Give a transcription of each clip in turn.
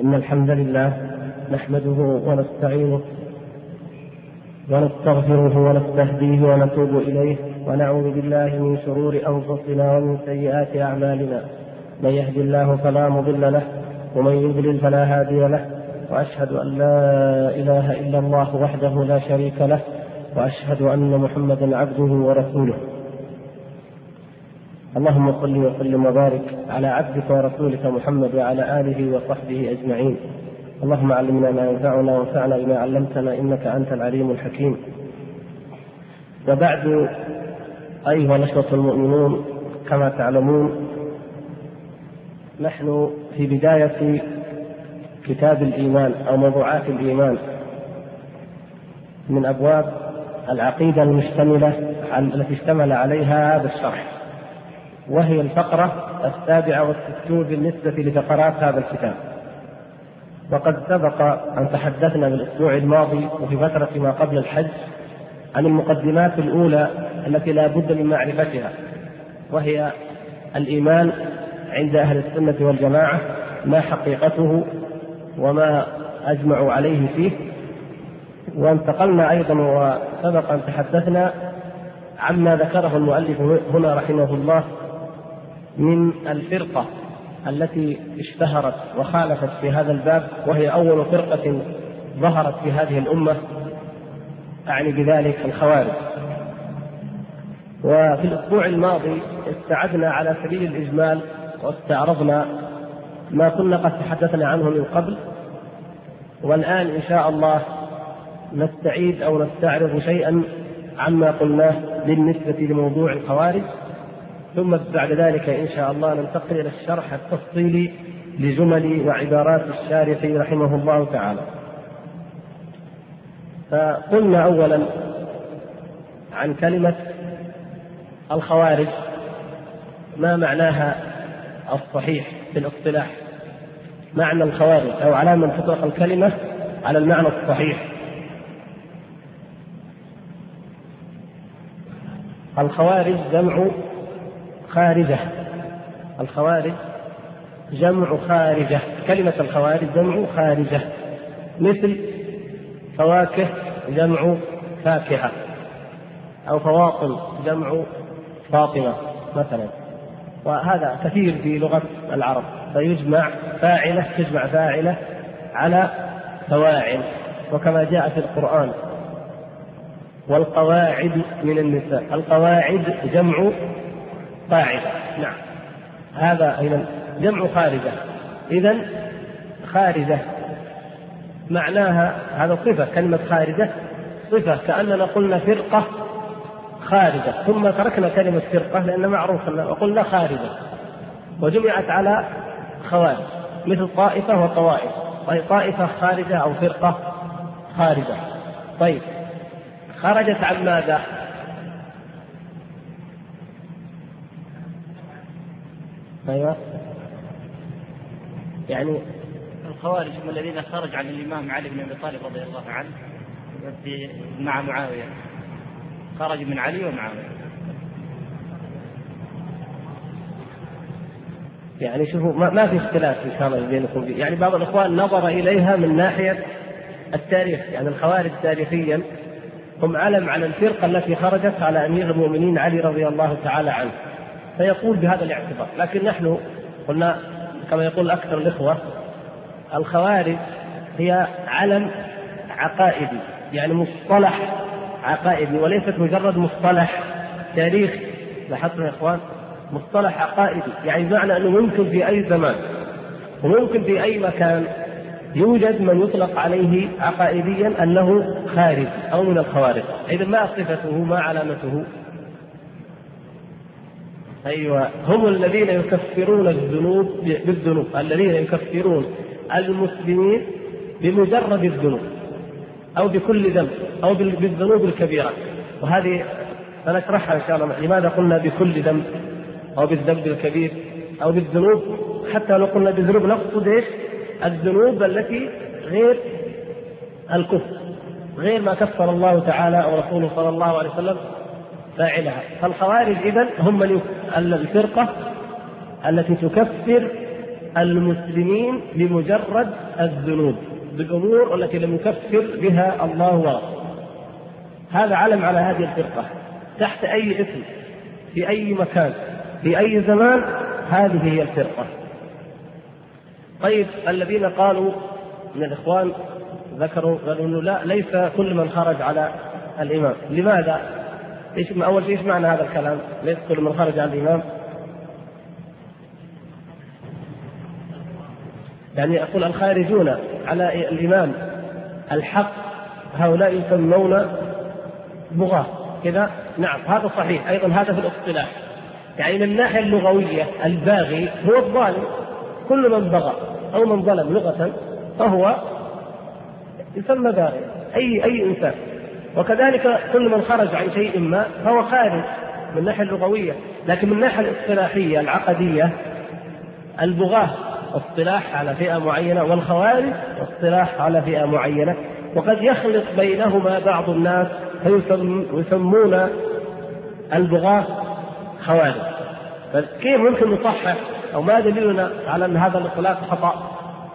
إن الحمد لله نحمده ونستعينه ونستغفره ونستهديه ونتوب إليه، ونعوذ بالله من شرور أنفسنا ومن سيئات أعمالنا. من يهد الله فلا مضل له ومن يضلل فلا هادي له، وأشهد أن لا إله إلا الله وحده لا شريك له، وأشهد أن محمدا عبده ورسوله. اللهم صل وسلم وبارك على عبدك ورسولك محمد وعلى آله وصحبه أجمعين. اللهم علمنا ما ينفعنا وانفعنا بما علمتنا إنك أنت العليم الحكيم. وبعد، أيها الأخوة المؤمنون، كما تعلمون نحن في بداية كتاب الإيمان أو موضوعات الإيمان من أبواب العقيدة المشتملة التي اشتمل عليها هذا الشرح، وهي الفقرة 67 بالنسبة لفقرات هذا الكتاب. وقد سبق أن تحدثنا بالأسبوع الماضي وفي فترة ما قبل الحج عن المقدمات الأولى التي لا بد من معرفتها، وهي الإيمان عند أهل السنة والجماعة، ما حقيقته وما أجمعوا عليه فيه. وانتقلنا أيضا وسبق أن تحدثنا عما ذكره المؤلف هنا رحمه الله من الفرقة التي اشتهرت وخالفت في هذا الباب، وهي أول فرقة ظهرت في هذه الأمة، أعني بذلك الخوارج. وفي الأسبوع الماضي استعدنا على سبيل الإجمال واستعرضنا ما كنا قد تحدثنا عنه من قبل، والآن إن شاء الله نستعيد أو نستعرض شيئا عما قلناه بالنسبة لموضوع الخوارج، ثم بعد ذلك إن شاء الله ننتقل إلى الشرح التفصيلي لجمل وعبارات الشارح رحمه الله تعالى. فقلنا أولا عن كلمة الخوارج، ما معناها الصحيح في الاصطلاح، معنى الخوارج، أو على من تطلق الكلمة على المعنى الصحيح. الخوارج جمع خارجة، الخوارج جمع خارجة، كلمة الخوارج جمع خارجة، مثل فواكه جمع فاكهة، أو فواطم جمع فاطمة مثلا. وهذا كثير في لغة العرب، فيجمع فاعلة، تجمع فاعلة على فواعل، وكما جاء في القرآن والقواعد من النساء، القواعد جمع قاعدة. نعم، هذا أيضا جمع خارجة. إذن خارجة معناها هذا صفة، كلمة خارجة صفة، كأننا قلنا فرقة خارجة ثم تركنا كلمة فرقة لأن معروف وقلنا خارجة، وجمعت على خوارج، مثل طائفة وطوائف، طائفة خارجة أو فرقة خارجة. طيب، خرجت عن ماذا؟ أيوة، يعني الخوارج هم الذين خرج عن الإمام علي بن أبي طالب رضي الله عنه مع معاوية، خرج من علي ومعاوية. يعني شوفوا، ما في اختلاف إن شاء الله بينكم فيه. يعني بعض الإخوان نظر إليها من ناحية التاريخ، يعني الخوارج تاريخيا هم علم على الفرقة التي خرجت على أمير المؤمنين علي رضي الله تعالى عنه، فيقول بهذا الاعتبار. لكن نحن قلنا كما يقول أكثر الإخوة، الخوارج هي علم عقائدي، يعني مصطلح عقائدي، وليست مجرد مصطلح تاريخي. لاحظتم يا إخوان، مصطلح عقائدي، يعني بمعنى أنه ممكن في أي زمان وممكن في أي مكان يوجد من يطلق عليه عقائديا أنه خارج أو من الخوارج. إذن ما صفته، ما علامته؟ أيوة، هم الذين يكفرون الذنوب بالذنوب، الذين يكفرون المسلمين بمجرد الذنوب أو بكل ذنب أو بالذنوب الكبيرة. وهذه سنشرحها إن شاء الله، لماذا قلنا بكل ذنب أو بالذنب الكبير أو بالذنوب. حتى لو قلنا بالذنوب نقصد إيش؟ الذنوب التي غير الكفر، غير ما كفر الله تعالى أو رسوله صلى الله عليه وسلم فاعلها. فالخوارج إذن هم الفرقة التي تكفر المسلمين لمجرد الذنوب بالأمور التي لم يكفر بها الله ورسوله. هذا علم على هذه الفرقة تحت أي اسم في أي مكان في أي زمان، هذه هي الفرقة. طيب الذين قالوا من الإخوان قالوا إنه لا، ليس كل من خرج على الإمام. لماذا؟ أول شيء إيش معنى هذا الكلام؟ ليس كل من خرج على الإمام، يعني يقول الخارجون على الإمام الحق هؤلاء يسمون بغاة كذا. نعم هذا صحيح، أيضا هذا في الاصطلاح، يعني من الناحية اللغوية الباغي هو الظالم، كل من بغى أو من ظلم لغة فهو يسمى باغي، أي إنسان. وكذلك كل من خرج عن شيء ما فهو خارج من الناحية اللغوية، لكن من الناحية الاصطلاحية العقدية البغاة اصطلاح على فئة معينة، والخوارج اصطلاح على فئة معينة، وقد يخلط بينهما بعض الناس فيسمون البغاة خوارج. فكيف ممكن نصحح أو ما دليلنا على أن هذا الاطلاق خطأ؟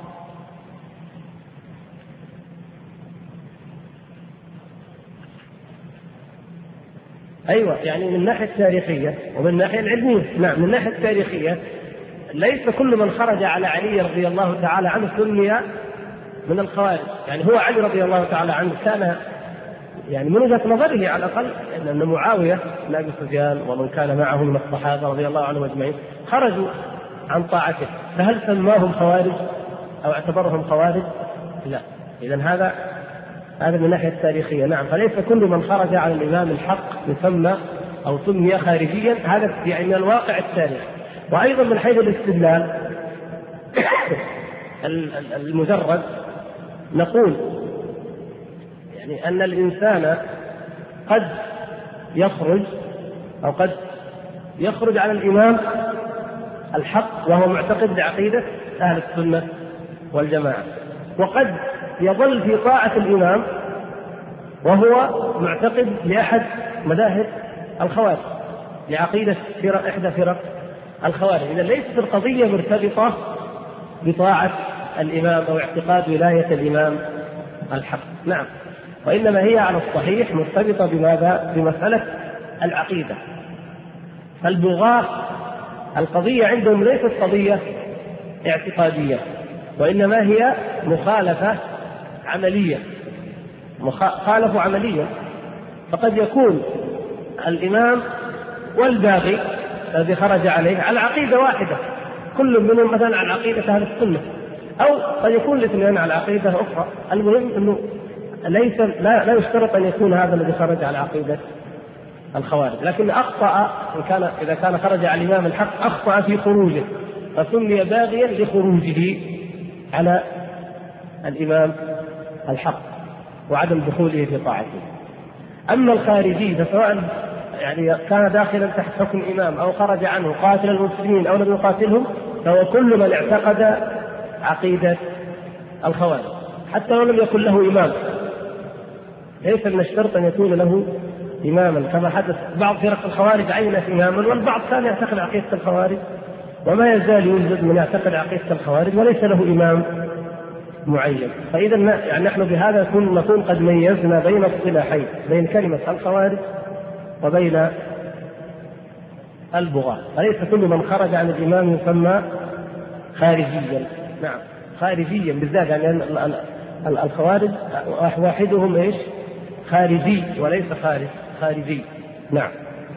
أيوة، يعني من الناحية التاريخية ومن الناحية العلمية. نعم، من الناحية التاريخية ليس كل من خرج على علي رضي الله تعالى عنه سمي من الخوارج. يعني هو علي رضي الله تعالى عنه كان يعني من وجهة نظره على الأقل أن معاوية بن أبي سفيان ومن كان معه من الصحابة رضي الله عنهم أجمعين خرجوا عن طاعته، فهل سماهم خوارج أو اعتبرهم خوارج؟ لا. إذن هذا من الناحية التاريخية. نعم، فليس كل من خرج على الإمام الحق يسمى أو سمي خارجيا، هذا يعني من الواقع التاريخي. وأيضا من حيث الاستدلال المجرد نقول يعني أن الإنسان قد يخرج على الإمام الحق وهو معتقد بعقيدة أهل السنة والجماعة، وقد يظل في طاعة الإمام وهو معتقد لأحد مذاهب الخوارج، لعقيدة إحدى فرق الخوارج. إذا ليست القضية مرتبطة بطاعة الإمام أو اعتقاد ولاية الإمام الحق. نعم، وإنما هي على الصحيح مرتبطة بماذا؟ بمسألة العقيدة. فالبغاة القضية عندهم ليست قضية اعتقادية، وإنما هي مخالفة عملية، خالفوا عملية. فقد يكون الإمام والباغي الذي خرج عليه على عقيدة واحدة، كل منهم مثلا على عقيدة أهل السنة، أو قد يكون الاثنين على عقيدة أخرى. المهم أنه لا يشترط أن يكون هذا الذي خرج على عقيدة الخوارج، لكن أخطأ إذا كان خرج على الإمام الحق أخطأ في خروجه فسمي باغيا لخروجه على الإمام الحق وعدم دخوله في طاعته. أما الخارجي فسواء يعني كان داخلا تحت حكم إمام أو خرج عنه قاتل المسلمين أو لم يقاتلهم، فهو كل من اعتقد عقيدة الخوارج حتى لو لم يكن له إمام. ليس من الشرط أن يكون له إماما، كما حدث بعض فرق الخوارج عينت إماما والبعض كان يعتقد عقيدة الخوارج، وما يزال يوجد من يعتقد عقيدة الخوارج وليس له إمام معين. فإذا يعني نحن بهذا نكون قد ميزنا بين الصلاحين، بين كلمة الخوارج وبين البغاة. فليس كل من خرج عن الإمام يسمى خارجيا. نعم، خارجيا بالذات، يعني الخوارج واحدهم ايش؟ خارجي وليس خارجي. نعم.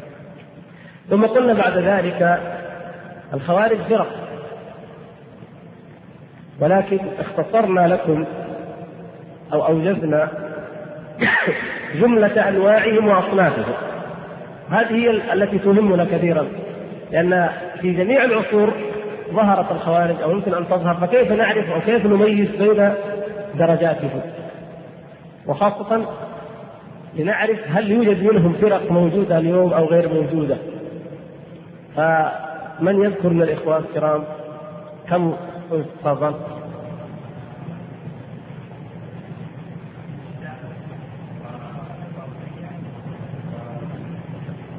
ثم قلنا بعد ذلك الخوارج فرق، ولكن اختصرنا لكم أو أوجزنا جملة أنواعهم وأصنافهم. هذه هي التي تهمنا كثيرا، لأن في جميع العصور ظهرت الخوارج أو يمكن أن تظهر، فكيف نعرف أو كيف نميز بين درجاتهم، وخاصة لنعرف هل يوجد منهم فرق موجودة اليوم أو غير موجودة. فمن يذكر من الإخوان الكرام كم تفضل؟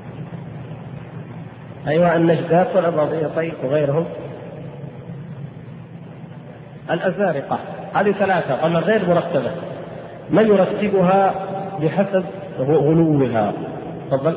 أيوة، النجدات والأباضية. طيب، وغيرهم؟ الأزارقة هذه ثلاثة قلنا غير مرتبة، من يرتبها بحسب غلوها؟ تفضل.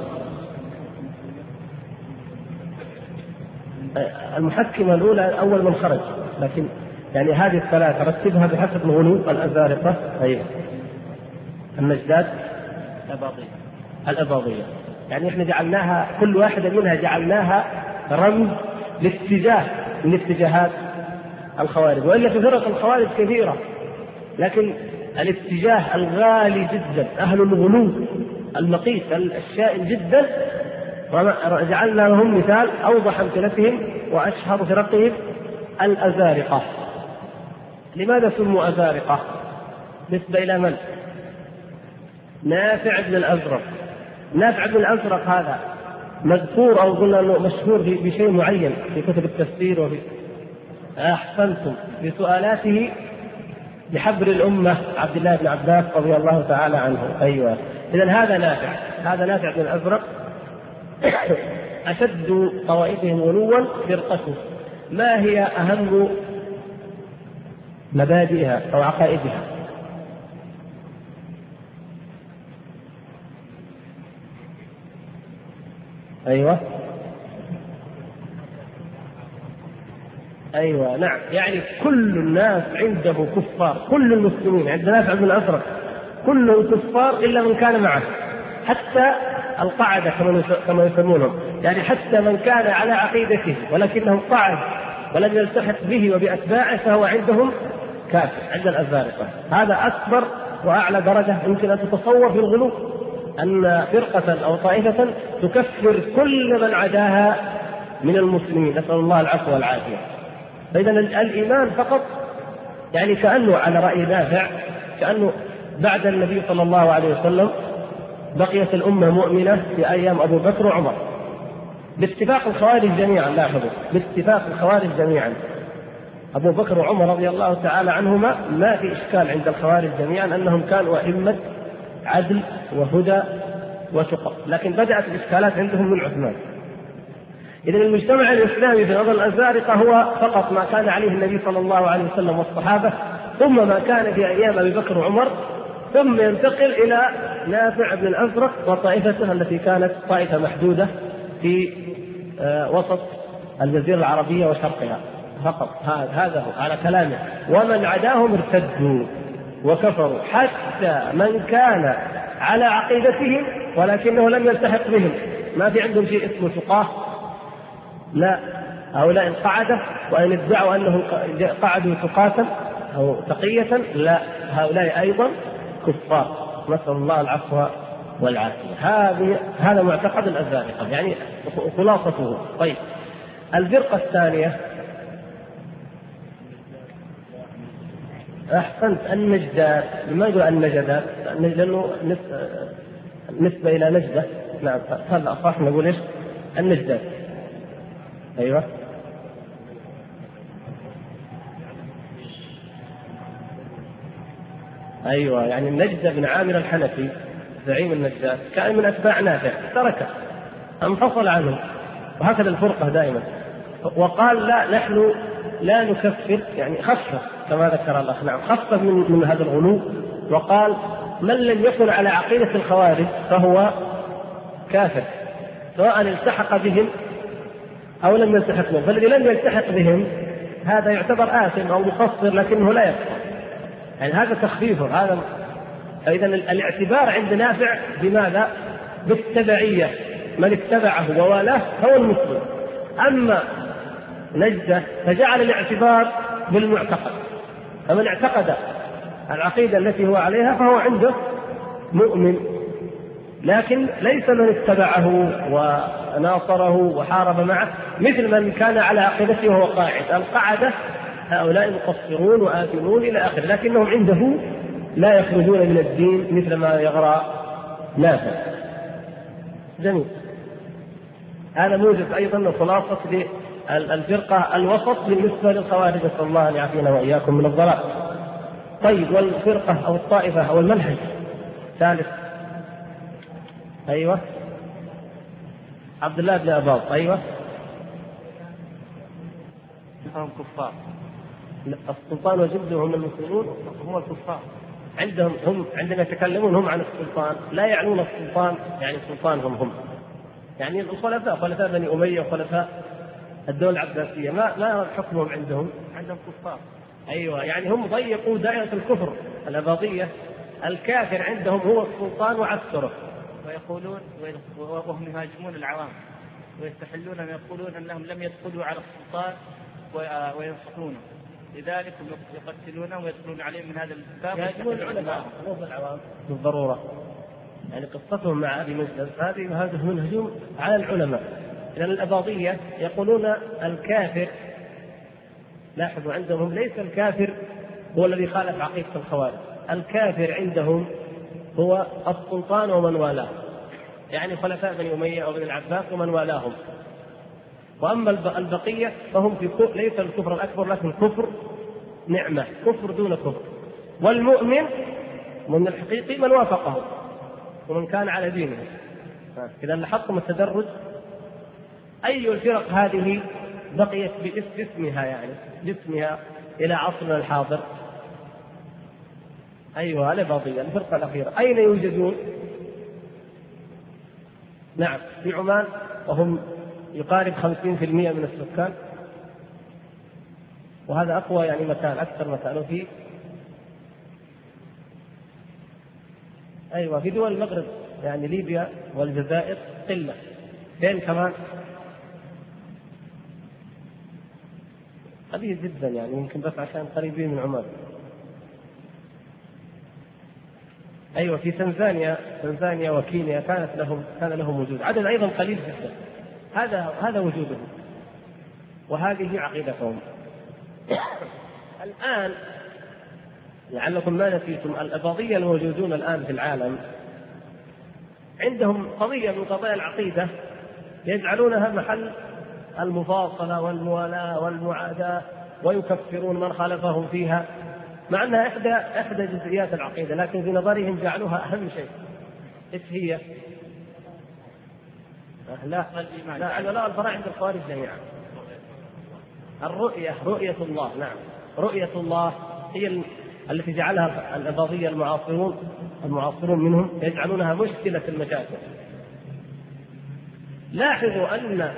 المحكمة الأولى أول من خرج، لكن يعني هذه الثلاثة رتبها بحسب الغلو. الأزارقة أيوة، النجدات، الأباضية. يعني احنا جعلناها كل واحدة منها جعلناها رمز لاتجاه من اتجاهات الخوارج، وإلا في فرق الخوارج كثيرة، لكن الاتجاه الغالي جدا أهل الغلو المقيت الشائن جدا وجعلنا لهم مثال أوضح أمثلتهم وأشهر فرقهم الأزارقة. لماذا سموا أزارقة؟ نسبة إلى من؟ نافع بن الأزرق. نافع بن الأزرق هذا مذكور أو قلنا أنه مشهور بشيء معين في كتب التفسير وفي أحسنتم بسؤالاته بحبر الأمة عبد الله بن عباس رضي الله تعالى عنه. أيوة، إذن هذا نافع بن الأزرق أشد طوائفهم غلوا فرقته. ما هي أهم مبادئها أو عقائدها؟ أيوة نعم، يعني كل الناس عنده كفار، كل المسلمين عند نافع بن الأزرق كلهم كفار إلا من كان معه، حتى القعدة كما يسمونهم، يعني حتى من كان على عقيدته ولكنه قعد ولم يلتحق به وبأتباعه فهو عندهم كافر عند الأزارقة. هذا أكبر وأعلى درجة يمكن أن تتصور في الغلو، أن فرقة أو طائفة تكفر كل من عداها من المسلمين، نسأل الله العفو والعافية. فإذا الإيمان فقط يعني كأنه على رأي نافع كأنه بعد النبي صلى الله عليه وسلم بقيت الأمة مؤمنة في أيام أبو بكر وعمر باتفاق الخوارج جميعا. لاحظوا، باتفاق الخوارج جميعا، أبو بكر وعمر رضي الله تعالى عنهما ما في إشكال عند الخوارج جميعا أنهم كانوا أئمة عدل وهدى وتقى، لكن بدأت الإشكالات عندهم من عثمان. إذن المجتمع الإسلامي في نظر الأزارقة هو فقط ما كان عليه النبي صلى الله عليه وسلم والصحابة، ثم ما كان في أيام أبي بكر وعمر، ثم ينتقل إلى نافع بن الأزرق وطائفته التي كانت طائفة محدودة في وسط الجزيرة العربية وشرقها فقط. هذا هو على كلامه. ومن عداهم ارتدوا وكفروا، حتى من كان على عقيدتهم ولكنه لم يلتحق بهم، ما في عندهم شيء اسمه تقاه، لا، هؤلاء القعدة وإن ادعوا أنهم قعدوا تقاة أو تقية، لا، هؤلاء أيضا كفار، نسأل الله العفو والعافية. هذا معتقد الأزارقة يعني خلاصته. طيب، الفرقة الثانية أحسنت، النجدات. لما يقول النجدات؟ لأنه نسبة إلى نجدة. نعم، هذا أصح نقول إيش؟ النجدات. أيوة، أيوة، يعني النجدة بن عامر الحنفي زعيم النجدات كان من أتباع نافع، تركه، انفصل عنه، وهكذا الفرقة دائما. وقال لا، نحن لا نكفر، يعني خفف كما ذكر الأخ، نعم خفف من هذا الغلو، وقال من لم يكن على عقيدة الخوارج فهو كافر سواء التحق بهم أو لم يلتحق بهم، فالذي لم يلتحق بهم هذا يعتبر آثم أو مقصر لكنه لا يكفر، يعني هذا تخفيفه هذا. إذن الاعتبار عند نافع بماذا؟ بالتبعية، من اتبعه ووالاه هو المسلم. أما نجدة فجعل الاعتبار بالمعتقد، فمن اعتقد العقيدة التي هو عليها فهو عنده مؤمن، لكن ليس من اتبعه وناصره وحارب معه مثل من كان على عقيدته وهو قاعد. القعدة هؤلاء مقصرون وآثمون إلى آخره، لكنهم عنده لا يخرجون من الدين مثل ما يغرى نافع. جميل، هذا موجب أيضا خلاصة للفرقة الوسط بالنسبة للخوارج، نسأل الله أن يعافينا وإياكم من الضلال. طيب، والفرقة أو الطائفة أو المنهج ثالث؟ أيوة، عبد الله بن أباض. أيوة، هم كفار. السلطان وجده هم المسلمون هم الكفار. عندهم هم عندما يتكلمون هم عن السلطان لا يعنون السلطان يعني سلطانهم هم، يعني الخلفاء خلفاء بني أمية وخلفاء الدولة العباسية ما حكمهم عندهم كفار. أيوة، يعني هم ضيقوا دائرة الكفر الأباضية. الكافر عندهم هو السلطان وعسكره، ويقولون وهم يهاجمون العوام ويستحلون يقولون أنهم لم يدخلوا على السلطان وينصحونه، لذلك يقتلونهم ويدخلون عليهم من هذا الباب. يهاجمون العلماء مو العوام بالضرورة، يعني قصتهم مع أبي مجلس هذه هم الهجوم على العلماء. لأن الأباضية يقولون الكافر، لاحظوا عندهم ليس الكافر هو الذي خالف عقيدة الخوارج، الكافر عندهم هو السلطان ومن والاه، يعني خلفاء بني أمية وبني العباس ومن والاهم. وأما البقية فهم في ليس الكفر الأكبر لكن كفر نعمة، كفر دون كفر. والمؤمن من الحقيقي من وافقه ومن كان على دينه. إذا لاحظتم التدرج. أي الفرق هذه بقيت باسمها يعني باسمها إلى عصرنا الحاضر؟ أيوة الإباضية الفرقة الأخيرة. أين يوجدون؟ نعم في عمان، وهم يقارب 50% من السكان، وهذا أقوى يعني مكان أكثر مكانه فيه. أيوة في دول المغرب يعني ليبيا والجزائر قلة. فين كمان؟ قليل جدا يعني يمكن بس عشان قريبين من عمان. أيوة في تنزانيا وكينيا كان لهم وجود، عدد أيضا قليل جدا. هذا وجودهم وهذه عقيدتهم. الآن لعلكم ما نسيتم الأباضية الموجودون الآن في العالم عندهم قضية من قضايا العقيدة يجعلونها محل المفاصلة والموالاة والمعاداة، ويكفرون من خالفهم فيها، مع أنها إحدى جزئيات العقيدة، لكن في نظرهم جعلوها أهم شيء. إيش هي؟ لا الفرع عند الخوارج جميعا. رؤية الله. نعم رؤية الله هي التي جعلها الأباضية المعاصرون منهم يجعلونها مشكلة المشاكل. لاحظوا أن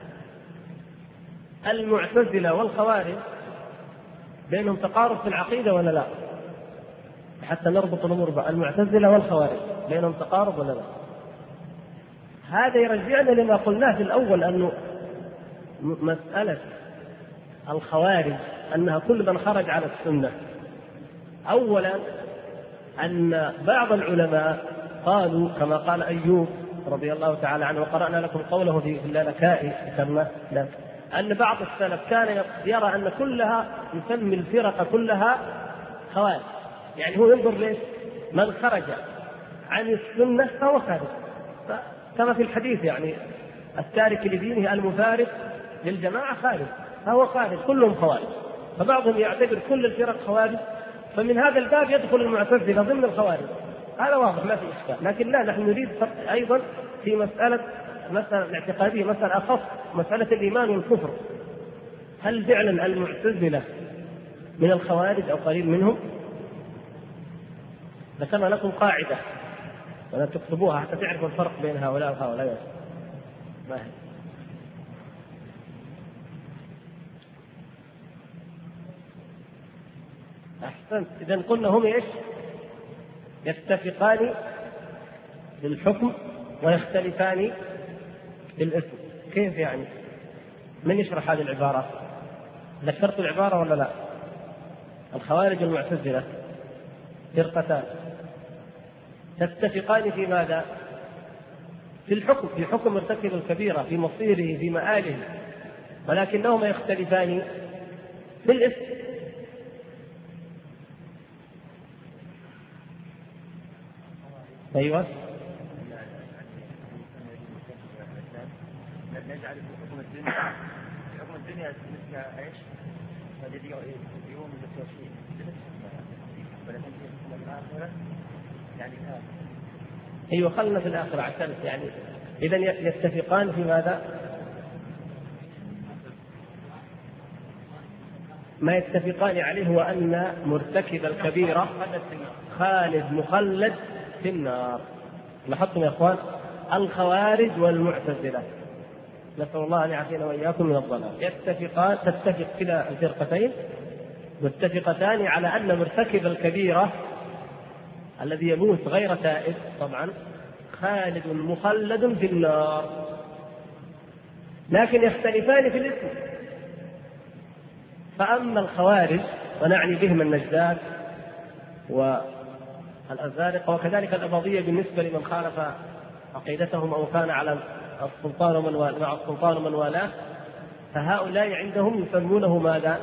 المعتزلة والخوارج بينهم تقارب في العقيدة ولا لا؟ حتى نربط الأمور بقى، المعتزلة والخوارج بينهم تقارب ولا لا؟ هذا يرجعنا لما قلناه في الأول، أنه مسألة الخوارج أنها كل من خرج على السنة. أولا أن بعض العلماء قالوا كما قال أيوب رضي الله تعالى عنه، وقرأنا لكم قوله في اللالكائي أن بعض السلف كان يرى أن كلها يسمي الفرق كلها خوارج، يعني هو ينظر ليش من خرج عن السنة فهو خارج، كما في الحديث يعني التارك لدينه المفارق للجماعة خارج، فهو خارج، كلهم خوارج. فبعضهم يعتبر كل الفرق خوارج، فمن هذا الباب يدخل المعتزلة ضمن الخوارج. هذا واضح ما في إشكال. لكن لا، نحن نريد أيضا في مسألة الاعتقادية، مسألة أخص، مسألة الإيمان والكفر. هل فعلا المعتزلة من الخوارج أو قليل منهم؟ ذكرنا لكم قاعدة ولا تكتبوها حتى تعرفوا الفرق بين هؤلاء وهؤلاء. ما هي؟ أحسنت. إذن قلنا هم إيش؟ يتفقان بالحكم ويختلفان بالاسم. كيف يعني؟ من يشرح هذه العبارة؟ ذكرت العبارة ولا لا؟ الخوارج والمعتزلة فرقتان تتفقان في ماذا؟ في الحكم، في حكم مرتكب الكبيرة، في مصيره، في مآله، ولكنهما يختلفان في الاسم. أيوة. نجعل حكم الدنيا مثل ايش؟ الذي يقوم بالتوحيد، ولكن في الآخرة يعني أيوة خلنا في الآخرة عشان يعني إذا يتفقان في ماذا؟ ما يتفقان عليه هو أن مرتكب الكبيرة خالد مخلد في النار. لاحظتم يا إخوان؟ الخوارج والمعتزلة نسأل الله أن يعافينا وإياكم من الضلال تتفق كلا الفرقتين متفقتان على أن مرتكب الكبيرة الذي يموت غير تائب طبعا خالد مخلد في النار، لكن يختلفان في الاسم. فأما الخوارج ونعني بهم النجدات والأزارقة وكذلك الأباضية بالنسبة لمن خالف عقيدتهم أو كان على السلطان مع السلطان من والاه، فهؤلاء عندهم يسمونه ماذا؟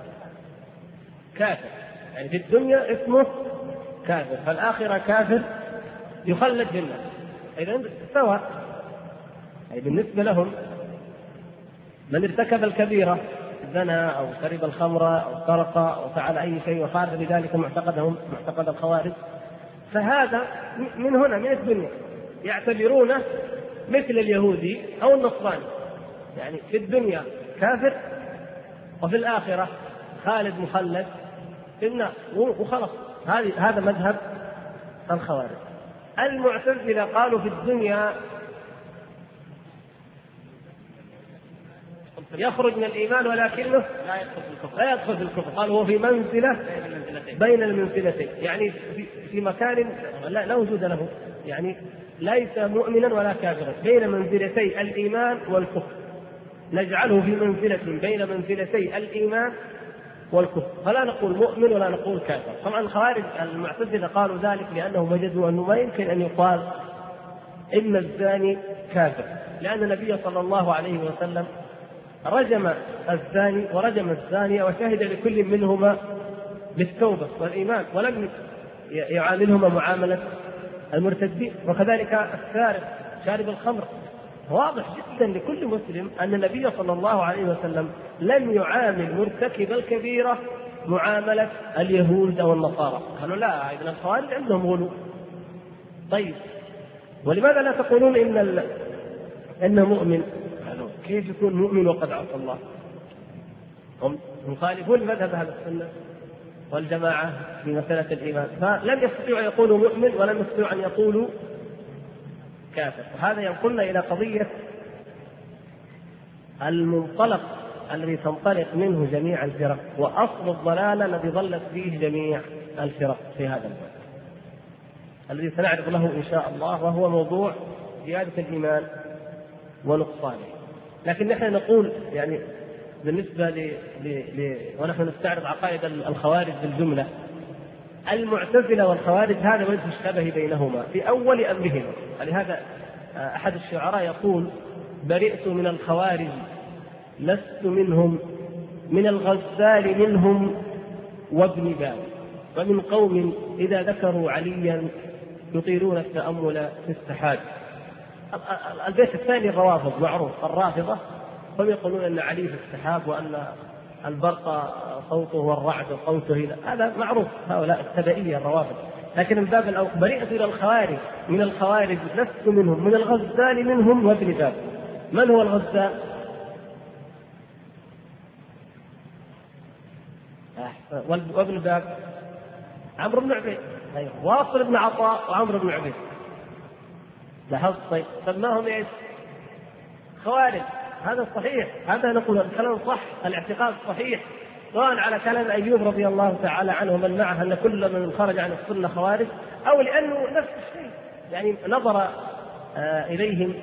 كافر، يعني في الدنيا اسمه كافر، فالآخرة كافر يخلد في النار. إذا سواء، يعني بالنسبة لهم من ارتكب الكبيرة زنى أو شرب الخمر أو سرق أو فعل أي شيء وخالف لذلك معتقدهم معتقد الخوارج، فهذا من هنا من الدنيا يعتبرونه مثل اليهودي أو النصراني، يعني في الدنيا كافر وفي الآخرة خالد مخلد في النار وخلص. هذا مذهب الخوارج. المعتزلة قالوا في الدنيا يخرج من الإيمان ولكنه لا يدخل في الكفر. قالوا هو في منزلة بين المنزلتين، يعني في مكان لا وجود له، يعني ليس مؤمنا ولا كافرا، بين منزلتي الإيمان والكفر، نجعله في منزلة بين منزلتي الإيمان والكفر، فلا نقول مؤمن ولا نقول كافر. طبعا الخوارج المعتزلة قالوا ذلك لأنهم وجدوا أنه ما يمكن أن يقال إن الزاني كافر، لأن النبي صلى الله عليه وسلم رجم الزاني ورجم الزانية وشهد لكل منهما بالتوبة والإيمان ولم يعاملهما معاملة المرتدين، وكذلك السارق شارب الخمر. واضح جدا لكل مسلم أن النبي صلى الله عليه وسلم لم يعامل مرتكب الكبيرة معاملة اليهود أو النصارى. قالوا لا، إذن الخوارج عندهم غلو. طيب ولماذا لا تقولون إنه مؤمن؟ قالوا كيف يكون مؤمن وقد عصى الله؟ هم مخالفون مذهب أهل السنة والجماعة في مسألة الإيمان، فلم يستطيعوا أن يقولوا مؤمن ولم يستطيعوا أن يقولوا كافر. وهذا ينقلنا إلى قضية المنطلق الذي تنطلق منه جميع الفرق، وأصل الضلال الذي ضلت فيه جميع الفرق في هذا الباب الذي سنعرض له إن شاء الله، وهو موضوع زيادة الإيمان ونقصانه. لكن نحن نقول يعني بالنسبة ونحن نستعرض عقائد الخوارج بالجملة، المعتزلة والخوارج هذا وجه الشبه بينهما في أول أمرهما. لهذا أحد الشعراء يقول: برئت من الخوارج لست منهم، من الغزال منهم وابن باب، ومن قوم إذا ذكروا عليا يطيلون التأمل في السحاب. البيت الثاني الروافض معروف، الرافضة هم يقولون أن علي في السحاب وأن البرق صوته والرعد صوته، هذا معروف، هؤلاء التبعية الروافض. لكن الباب الأول برئت إلى الخوارج من الخوارج لست منهم، من الغزال منهم وابن باب. من هو الغزال؟ وابن باب عمرو بن عبيد، واصل بن عطاء وعمرو بن عبيد. لاحظت؟ طيب سماهم ايش؟ خوارج. هذا صحيح، هذا نقول الكلام صح، الاعتقاد صحيح، سواء على كلام أيوب رضي الله تعالى عنه ومن معه أن كل من خرج عن السنة خوارج، أو لأنه نفس الشيء، يعني نظر إليهم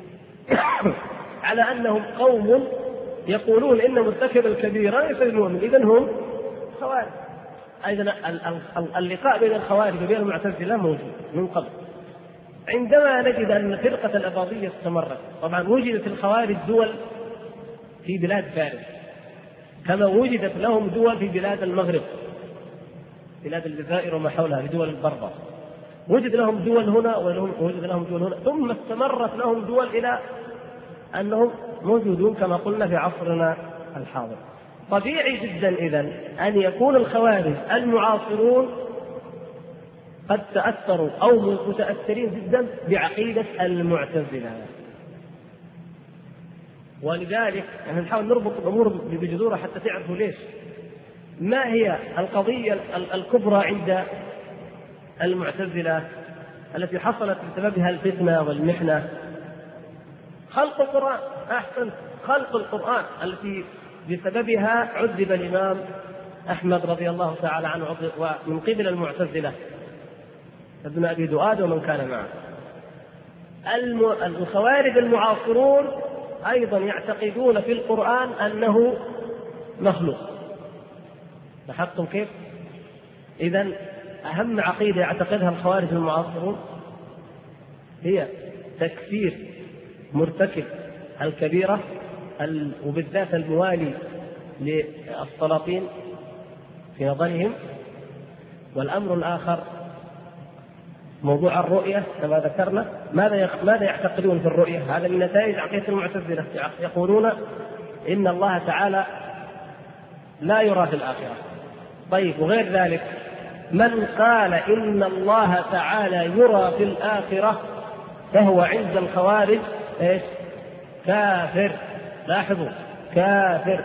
على أنهم قوم يقولون إن مرتكب الكبيرة ليس المؤمن، إذن هم خوارج. أيضا اللقاء بين الخوارج وبين المعتزلة موجود من قبل. عندما نجد أن فرقة الأباضية استمرت، طبعا وجدت الخوارج دول في بلاد فارس، كما وجدت لهم دول في بلاد المغرب، بلاد الجزائر وما حولها، في دول البربر وجد لهم دول هنا ووجد لهم دول هنا، ثم استمرت لهم دول إلى أنهم موجودون كما قلنا في عصرنا الحاضر. طبيعي جدا إذن أن يكون الخوارج المعاصرون قد تأثروا أو متأثرين جدا بعقيدة المعتزلة، ولذلك نحاول نربط الأمور بجذورها حتى تعرفوا ليش. ما هي القضية الكبرى عند المعتزلة التي حصلت بسببها الفتنة والمحنة؟ خلق القرآن. أحسن، خلق القرآن التي بسببها عذب الإمام أحمد رضي الله تعالى عنه ومن قبل المعتزلة ابن أبي دؤاد ومن كان معه. الخوارج المعاصرون أيضا يعتقدون في القرآن أنه مخلوق. لاحظتم كيف؟ إذن أهم عقيدة يعتقدها الخوارج المعاصرون هي تكفير مرتكب الكبيرة وبالذات الموالي للسلاطين في نظرهم. والأمر الآخر موضوع الرؤية كما ذكرنا. ماذا يعتقدون في الرؤية؟ هذا من نتائج عقيدة المعتزلة. يقولون إن الله تعالى لا يرى في الآخرة. طيب، وغير ذلك من قال إن الله تعالى يرى في الآخرة فهو عند الخوارج إيش؟ كافر. لاحظوا، كافر.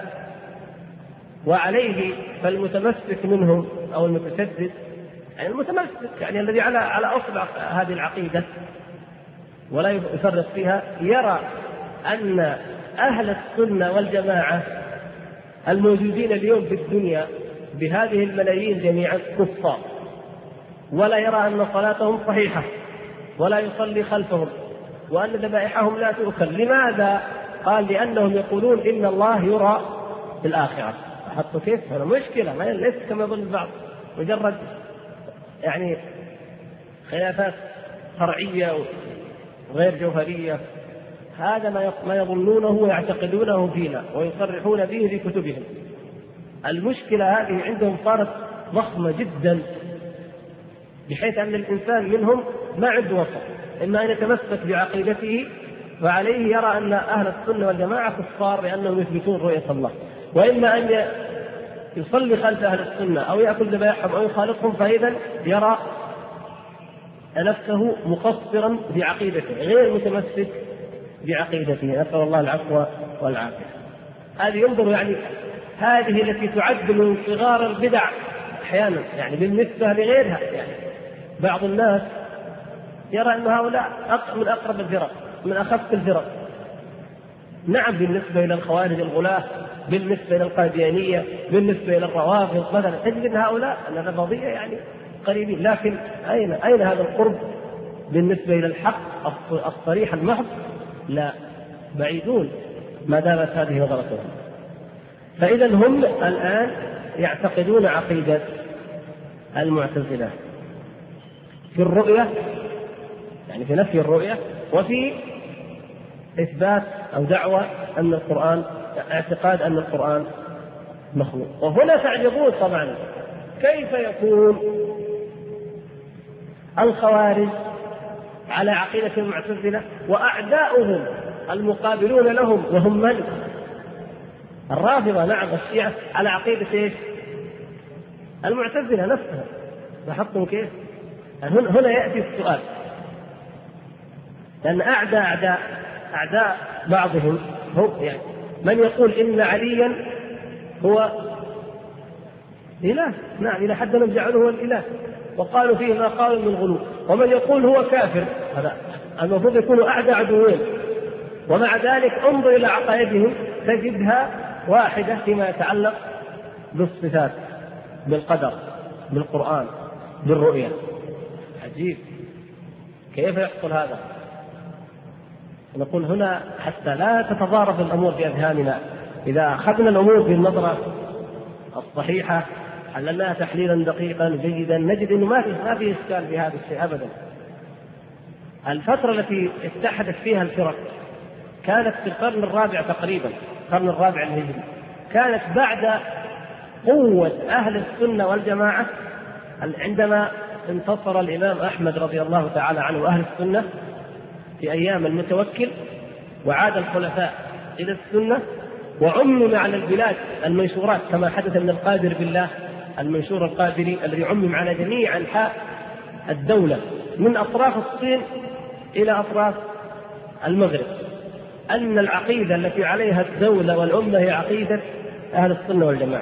وعليه فالمتمسك منهم أو المتشدد، يعني المتمسك يعني الذي على أصل هذه العقيدة ولا يفرق فيها، يرى أن أهل السنة والجماعة الموجودين اليوم في الدنيا بهذه الملايين جميعا كفار، ولا يرى أن صلاتهم صحيحة ولا يصلي خلفهم، وأن ذبائحهم لا تؤكل. لماذا؟ قال لأنهم يقولون إن الله يرى في الآخرة. حطوا كيف؟ هذا مشكلة، ما ليس كما يظن البعض مجرد يعني خلافات فرعية وغير جوهرية. هذا ما يظنونه ويعتقدونه فينا ويصرحون به في كتبهم. المشكلة هذه عندهم صارت ضخمة جدا، بحيث أن الإنسان منهم ما عنده وسط، إما أن يتمسك بعقيدته وعليه يرى أن أهل السنة والجماعة كفار لأنهم يثبتون رؤية الله، وإما أن يصلي خلف أهل السنة أو يأكل ذبائحهم أو يخالطهم، فإذا يرى نفسه مقصرا في عقيدته غير متمسك بعقيدته. نسأل الله العفو والعافية. هذه ينظر يعني هذه التي تعد من صغار البدع أحيانا يعني بالنسبة لغيرها. يعني بعض الناس يرى أن هؤلاء من أقرب الفرق، من أخف الفرق. نعم، بالنسبة إلى الخوارج الغلاة، بالنسبة إلى القاديانية، بالنسبة إلى الروافض مثلا، تجد أن هؤلاء الرافضية يعني قريبين، لكن أين هذا القرب بالنسبة إلى الحق الصريح المحض؟ لا، بعيدون ما دامت هذه نظرتهم. فإذا هم الآن يعتقدون عقيدة المعتزلة في الرؤية، يعني في نفي الرؤية، وفي إثبات أو دعوة أن القرآن، اعتقاد أن القرآن مخلوق. وهنا تعجبون طبعا كيف يكون الخوارج على عقيدة المعتزلة وأعداؤهم المقابلون لهم وهم من؟ الرافضة، نعم، الشيعة، على عقيدة إيش؟ المعتزلة نفسها. لاحظتم كيف؟ هنا يأتي السؤال، لأن أعداء بعضهم هم يعني من يقول إن عليا هو إله، نعم، إلى حد لم جعله هو الإله، وقالوا فيه ما قالوا من غلو، ومن يقول هو كافر. هذا المفروض يكونوا أعدى عدوين، ومع ذلك انظر إلى عقائدهم تجدها واحدة فيما يتعلق بالصفات، بالقدر، بالقرآن، بالرؤية. عجيب كيف يحصل هذا. نقول هنا حتى لا تتضارب الأمور في أذهاننا، إذا أخذنا الأمور بالنظرة الصحيحة حللناها تحليلا دقيقا جيدا نجد أنه ما في إشكال في هذا الشيء أبدا. الفترة التي اتحدت فيها الفرق كانت في القرن الرابع تقريبا، القرن الرابع الهجري، كانت بعد قوة أهل السنة والجماعة عندما انتصر الإمام أحمد رضي الله تعالى عنه وأهل السنة في أيام المتوكل، وعاد الخلفاء إلى السنة، وعمم على البلاد المنشورات كما حدث من القادر بالله، المنشور القادري الذي عمم على جميع أنحاء الدولة من أطراف الصين إلى أطراف المغرب، أن العقيدة التي عليها الدولة والأمة هي عقيدة أهل السنة والجماعة.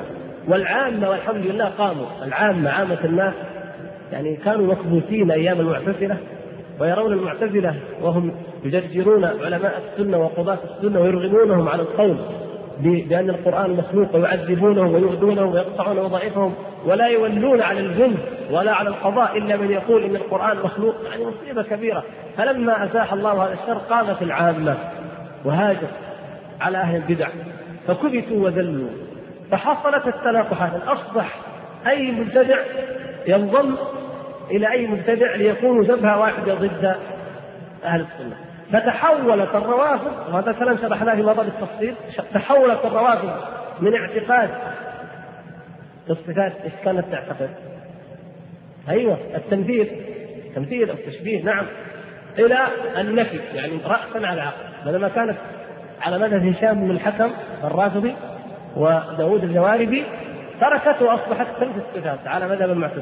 والعامة والحمد لله قاموا، العامة عامة الناس يعني كانوا مكبوتين أيام المعتزلة، ويرون المعتزلة وهم يجرجرون علماء السنة وقضاة السنة ويرغمونهم على القول بأن القرآن مخلوق، ويعذبونهم ويؤذونهم ويقطعون وظائفهم، ولا يولون على الجند ولا على القضاء إلا من يقول إن القرآن مخلوق. يعني مصيبة كبيرة. فلما أزاح الله هذا الشر قامت العامة وهاجت على أهل البدع فكبتوا وذلوا، فحصلت التلاقحات. أصبح أي مبتدع ينضم إلى أي مبتدع ليكونوا جبهة واحدة ضد أهل السنة. فتحولت الروافض، وهذا كلام شرحناه في مضى التفصيل، تحولت الروافض من اعتقاد الصفات. إيش كانت تعتقد؟ أيوة التمثيل أو التشبيه، نعم، إلى النفي، يعني رأسا على عقل. لما كانت على مذهب هشام بن الحكم الرافضي وداود الجواربي تركته وأصبحت تنفي الصفات على مذهب المعتزلة.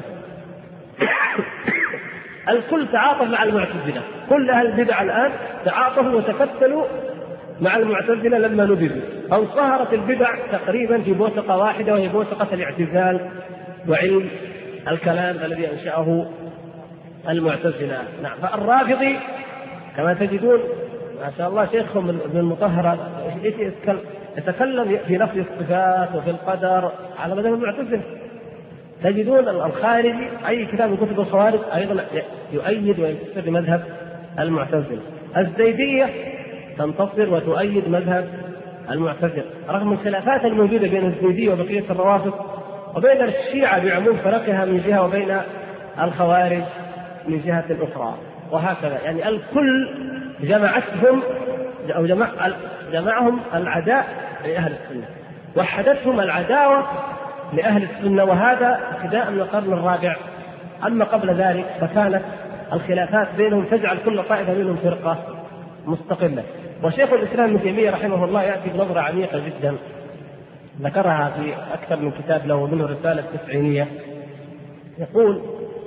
الكل تعاطف مع المعتزلة، كل أهل البدع الآن تعاطفوا وتكتلوا مع المعتزلة لما نبذوا، انصهرت البدع تقريبا في بوثقة واحدة، وهي بوثقة الاعتزال وعلم الكلام الذي أنشأه المعتزلة. نعم. فالرافضي كما تجدون ما شاء الله شيخهم ابن المطهر يتكلم في نفي الصفات وفي القدر على مذهب المعتزلة. تجدون الخارجي أي كتاب من كتب الخوارج أيضا يؤيد وينتصر لمذهب المعتزلة. الزيدية تنتصر وتؤيد مذهب المعتزلة رغم الخلافات الموجودة بين الزيدية وبقية الروافض، وبين الشيعة بعموم فرقها من جهة، وبين الخوارج من جهة أخرى، وهكذا. يعني الكل جمعتهم أو جمعهم العداء لأهل السنة، وحدتهم العداوة لأهل السنة، وهذا ابتداء من القرن الرابع. أما قبل ذلك فكانت الخلافات بينهم تجعل كل طائفة منهم فرقة مستقلة. وشيخ الإسلام ابن تيمية رحمه الله يأتي بنظرة عميقة جدا ذكرها في أكثر من كتاب له، منه رسالة تسعينية، يقول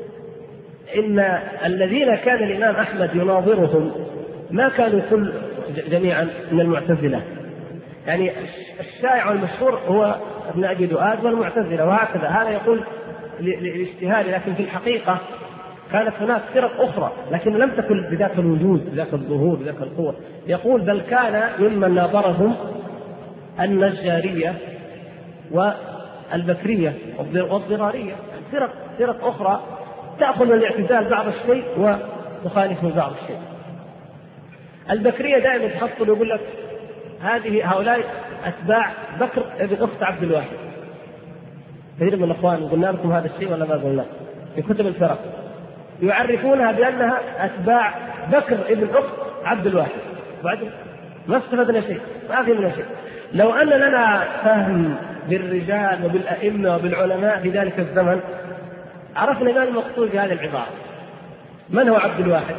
إن الذين كان الإمام أحمد يناظرهم ما كانوا كل جميعا من المعتزلة، يعني الشائع والمشهور هو ابن أبي دؤاد والمعتزلة وهكذا، هذا يقول للاجتهاد، لكن في الحقيقة كانت هناك فرق أخرى لكن لم تكن بذاك الوجود بذاك الظهور بذاك القوة. يقول بل كان ممن ناظرهم النجارية والبكرية والضرارية، فرق أخرى تأخذ من الاعتزال بعض الشيء وتخالفه بعض الشيء. البكرية دائما تحصل يقول لك هؤلاء أتباع بكر ابن أخت عبد الواحد. كثير من الأخوان قلنا لكم هذا الشيء ولا ما قلنا في كتب الفرق، يعرفونها بأنها أتباع بكر ابن أخت عبد الواحد، بعد ما استفدنا شيء، ما في منه شيء. لو أن لنا فهم بالرجال وبالأئمة وبالعلماء في ذلك الزمن عرفنا ما المقصود بهذه العبارة. من هو عبد الواحد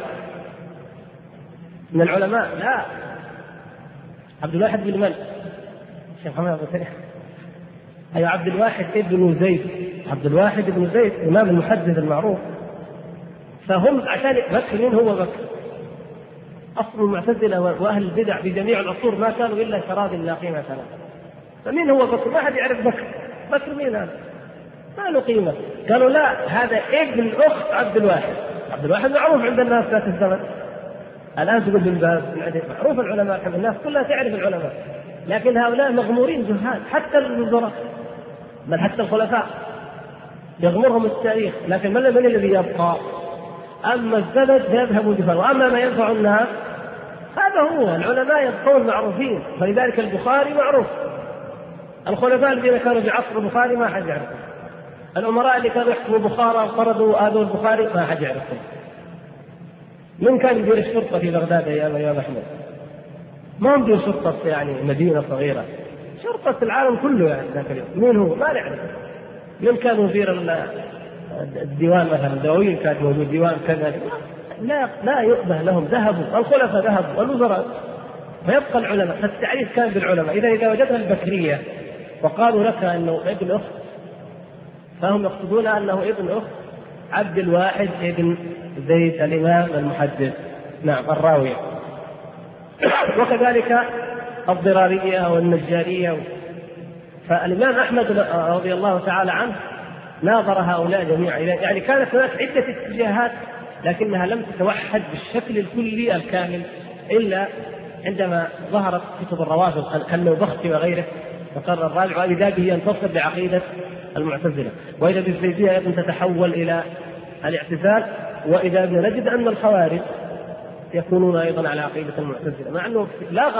من العلماء؟ لا، عبد الواحد بن من؟ الشيخ محمد أبو سريح. أي عبد الواحد ابن زيد، عبد الواحد بن زيد إمام المحدث المعروف. فهم عشان بكر مين هو بكر؟ أصل المعتزلة وأهل البدع في جميع العصور ما كانوا إلا شراب لا قيمة له. فمين هو بكر؟ ما حد يعرف بكر. بكر مين هذا؟ ما له قيمة. قالوا لا، هذا ابن أخت عبد الواحد. عبد الواحد معروف عند الناس ذات الزمن. الآن تقول بالباب معروف العلماء، الناس كلها تعرف العلماء، لكن هؤلاء مغمورين جهال، حتى الوزراء بل حتى الخلفاء يغمرهم التاريخ، لكن من الذي يبقى؟ أما الزبد فيذهب جفا، وأما ما ينفع الناس هذا هو. العلماء يبقون معروفين، فلذلك البخاري معروف. الخلفاء الذين كانوا في عصر البخاري ما حد يعرفهم. الأمراء اللي كانوا يحكموا بخارى وقرضوا آذوا البخاري ما حد يعرفهم. من كان يدير الشرطة في بغداد يا أحمد؟ ما هم يدير شرطة يعني مدينة صغيرة، شرطة العالم كله يعني ذاك اليوم. مين هو؟ ما نعرف. من كان مدير الديوان مثلا؟ دواوين كان موجود ديوان كذا. لا يؤبه لهم، ذهبوا الخلفاء، ذهبوا الوزراء، فيبقى العلماء. فالتعريف كان بالعلماء. إذا وجدنا البكرية وقالوا لك أنه ابن أخت، فهم يقصدون أنه ابن أخت عبد الواحد ابن زيد الإمام المحدث، نعم، الراوية. وكذلك الضرارية والنجارية. فالإمام أحمد رضي الله تعالى عنه ناظر هؤلاء جميعا، يعني كانت هناك عدة اتجاهات لكنها لم تتوحد بالشكل الكلي الكامل إلا عندما ظهرت كتب الروافض كالنوبختي وغيره في القرن الرابع، وإذا به ينتصر لعقيدة المعتزلة، وإذا بالزيدية أيضا تتحول إلى الاعتزال، وإذا نجد أن الخوارج يكونون أيضا على عقيدة المعتزلة، مع أنه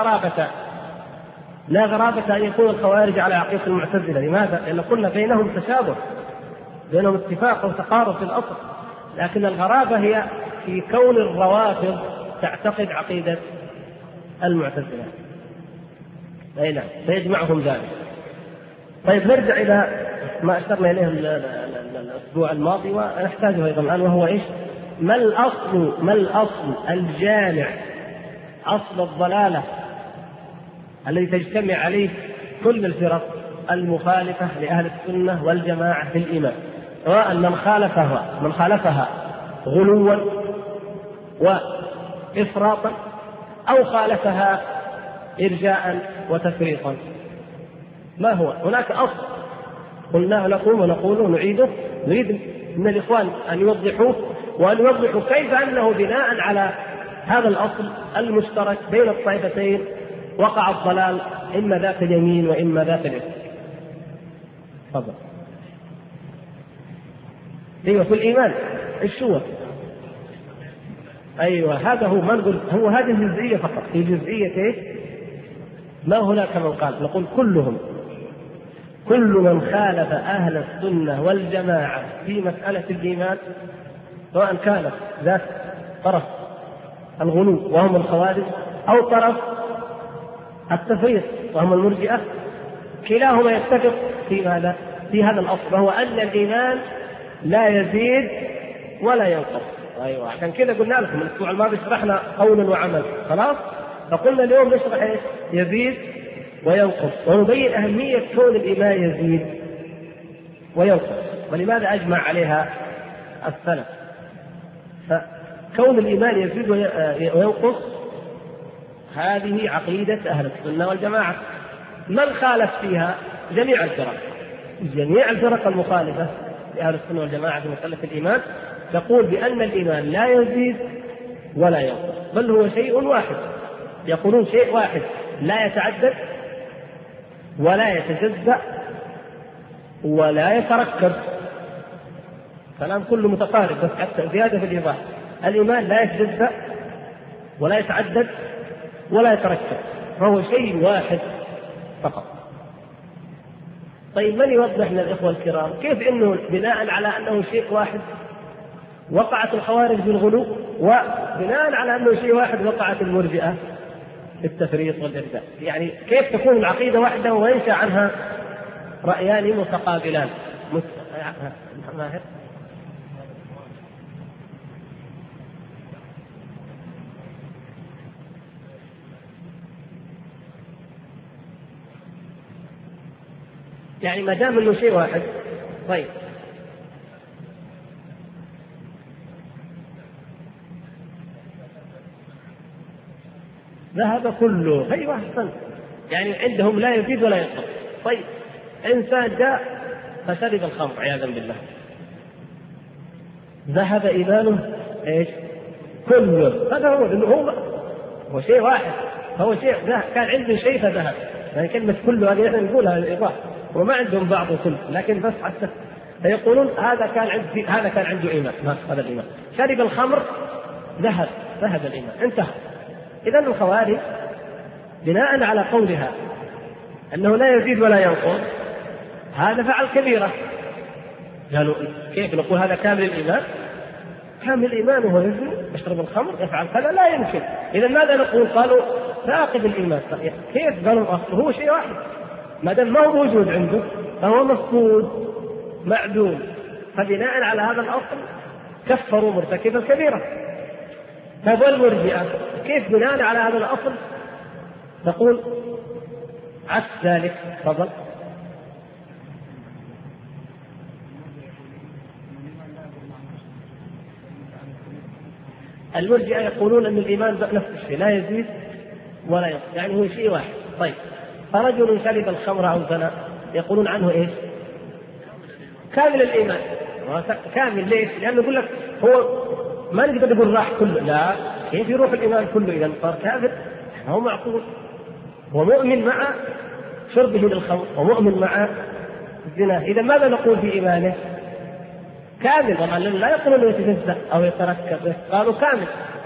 لا غرابة أن يكون الخوارج على عقيدة المعتزلة. لماذا؟ لأن قلنا بينهم تشابه، بينهم اتفاق وتقارب في الأصل، لكن الغرابة هي في كون الروافض تعتقد عقيدة المعتزلة. أي نعم، فيجمعهم ذلك. طيب نرجع إلى ما أشرنا إليه الأسبوع الماضي ونحتاجه أيضا الآن، وهو إيش؟ ما الأصل الجامع، أصل الضلالة الذي تجتمع عليه كل الفرق المخالفة لأهل السنة والجماعة في الإيمان، سواء من خالفها غلوا وإفراطا أو خالفها إرجاء وتفريطا. ما هو؟ هناك أصل قلناه لكم ونقوله ونعيده، نريد من الإخوان أن يوضحوه، وأن يوضحوا كيف أنه بناء على هذا الأصل المشترك بين الطائفتين وقع الضلال، إما ذات اليمين وإما ذات اليسار. تفضل. أيوة في الإيمان الشوى. أيوة هذا هو، ما نقول هو هذه الجزئية فقط، في جزئية إيش؟ ما هناك من قال، نقول كل من خالف أهل السنة والجماعة في مسألة الإيمان، سواء كانت ذات طرف الغلو وهم الخوارج أو طرف التفريط وهم المرجئة، كلاهما يتفق في ماذا؟ في هذا الأصل، وهو أن الإيمان لا يزيد ولا ينقص. أيوة عشان كذا قلنا لكم الأسبوع الماضي شرحنا قولا وعمل، خلاص؟ فقلنا اليوم نشرح إيش؟ يزيد وينقص، ونبين أهمية كون الإيمان يزيد وينقص، ولماذا أجمع عليها السلف. فكون الإيمان يزيد وينقص هذه عقيدة أهل السنة والجماعة. من خالف فيها؟ جميع الفرق المخالفة لأهل السنة والجماعة في مسألة الإيمان تقول بأن الإيمان لا يزيد ولا ينقص، بل هو شيء واحد. يقولون شيء واحد لا يتعدد ولا يتجزأ ولا يتركب، كلام كله متقارب، بس حتى زيادة في الإيضاح. الإيمان لا يتجزأ ولا يتعدد ولا يتركب، فهو شيء واحد فقط. طيب من يوضح لنا الإخوة الكرام كيف إنه بناء على أنه شيء واحد وقعت الخوارج بالغلو، وبناء على أنه شيء واحد وقعت المرجئة بالتفريط والإرجاء؟ يعني كيف تكون العقيدة واحدة وينشأ عنها رأيان متقابلان؟ ماهر؟ يعني ما دام انه شيء واحد. طيب ذهب كله. ايوه احسن، يعني عندهم لا يزيد ولا ينقص. طيب انسان جاء فشرب الخمر عياذا بالله، ذهب ايمانه ايش؟ كله. هذا هو شيء واحد، هو شيء كان عنده شيء فذهب. يعني كلمة كله هذه احنا نقولها الإيضاح، وما عندهم بعض وكل، لكن بس حتى فيقولون هذا كان عنده إيمان، هذا الإيمان. شرب الخمر ذهب الإيمان، انتهى. إذن الخوارج بناء على قولها أنه لا يزيد ولا ينقص، هذا فعل كبيرة. قالوا كيف نقول هذا كامل الإيمان؟ كامل الإيمان وهو يزني يشرب الخمر يفعل كذا؟ لا يمكن. إذا ماذا نقول؟ قالوا فاقد الإيمان. كيف؟ قالوا هو شيء واحد، ما دام ما هو موجود عنده فهو مفقود معدوم، فبناء على هذا الأصل كفروا مرتكب الكبيرة. طيب والمرجئة كيف بناء على هذا الأصل تقول عكس ذلك؟ تفضل. المرجئة يقولون أن الإيمان نفس الشيء، لا يزيد ولا ينقص، يعني هو شيء واحد. طيب فرجل شرب الخمر أو زنى يقولون عنه إيش؟ كامل الإيمان. كامل ليش؟ لأنه يقول لك هو ما نقدر نقول راح كله، لا، كيف يروح الإيمان كله إذا صار كافر؟ هو معقول، هو مؤمن مع شربه للخمر ومؤمن مع الزنا، إذا ماذا نقول في إيمانه؟ كامل. طبعا لا يقولون يتجزأ أو يتركب، قالوا كامل.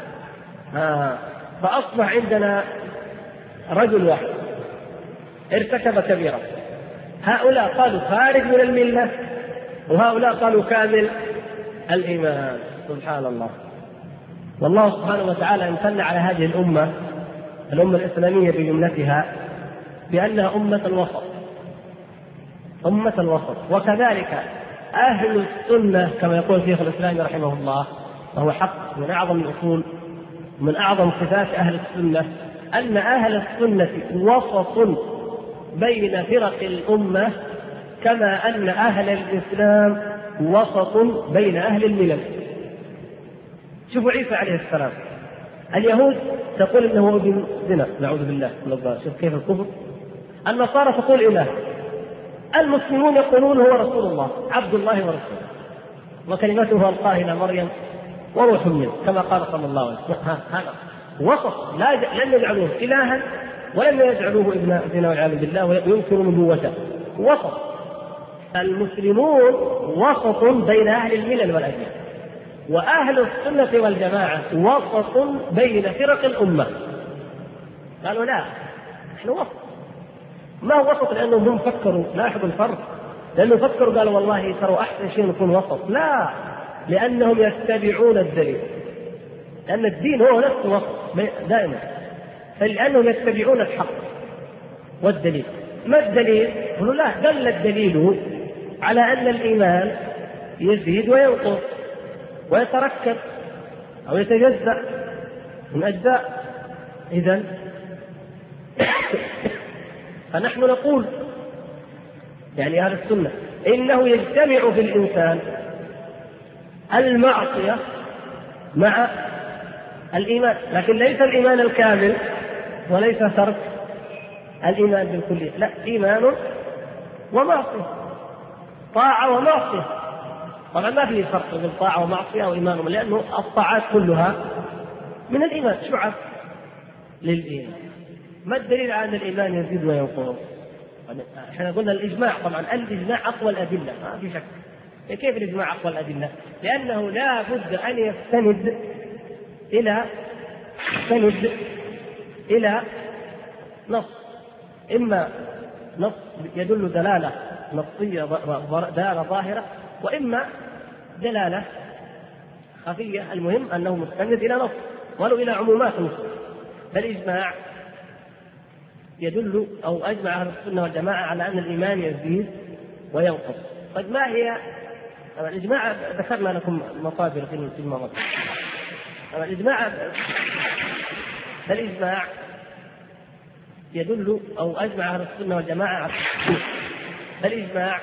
فأصبح عندنا رجل واحد ارتكب كبيرة، هؤلاء قالوا خارج من الملة وهؤلاء قالوا كامل الإيمان. سبحان الله. والله سبحانه وتعالى امتن على هذه الأمة الإسلامية بجملتها بأنها أمة الوسط، أمة الوسط. وكذلك أهل السنة كما يقول شيخ الإسلام رحمه الله، وهو حق من أعظم الأصول من أعظم صفات أهل السنة، أن أهل السنة وسط بين فرق الأمة، كما أن أهل الإسلام وسط بين أهل الملل. شوفوا عيسى عليه السلام، اليهود تقول إنه ابن زنا، نعوذ بالله من الظالم، شوف كيف الكفر. النصارى تقول إله، المسلمون يقولون هو رسول الله عبد الله ورسوله وكلمته ألقاها إلى مريم وروح منه كما قال صلى الله عليه وسلم. هذا وسط، لم يجعلوه إلها ولم يجعلوه ابن زنا والعياذ بالله وينكروا نبوته، وسط. المسلمون وسط بين أهل الملل والأديان، وأهل السنة والجماعة وسط بين فرق الأمة. قالوا لا، نحن وسط. ما هو وسط لأنهم هم فكروا، لاحظوا الفرق، لأنهم فكروا قالوا والله ترى أحسن شيء نكون وسط، لا، لأنهم يتبعون الدليل، لأن الدين هو نفسه وسط دائما، فلأنهم يتبعون الحق والدليل. ما الدليل؟ قالوا لا، دل الدليل على أن الإيمان يزيد وينقص ويتركب أو يتجزأ من أجزاء. إذن فنحن نقول يعني أهل السنة إنه يجتمع في الإنسان المعصية مع الإيمان، لكن ليس الإيمان الكامل وليس ترك الإيمان بالكلية، لا، إيمان ومعصية، طاعة ومعصية. طبعا ما في فرق بين طاعة ومعصية أو إيمان، لأنه الطاعات كلها من الإيمان، شعب للإيمان. ما الدليل على أن الإيمان يزيد وينقص؟ احنا قلنا الإجماع، طبعا الإجماع أقوى الأدلة، ما في شك. كيف الإجماع أقوى الأدلة؟ لأنه لا بد أن يستند إلى نص، إما نص يدل دلالة نصية دلالة ظاهرة، وإما دلالة خفية، المهم أنه مستند إلى نص ولو إلى عمومات نص. فالإجماع يدل أو أجمع أهل السنة والجماعة على أن الإيمان يزيد وينقص. طيب ما هي الإجماع؟ ذكرنا لكم مصادر في الماضي. فالإجماع يدل أو أجمع أهل السنة والجماعة على فالإجماع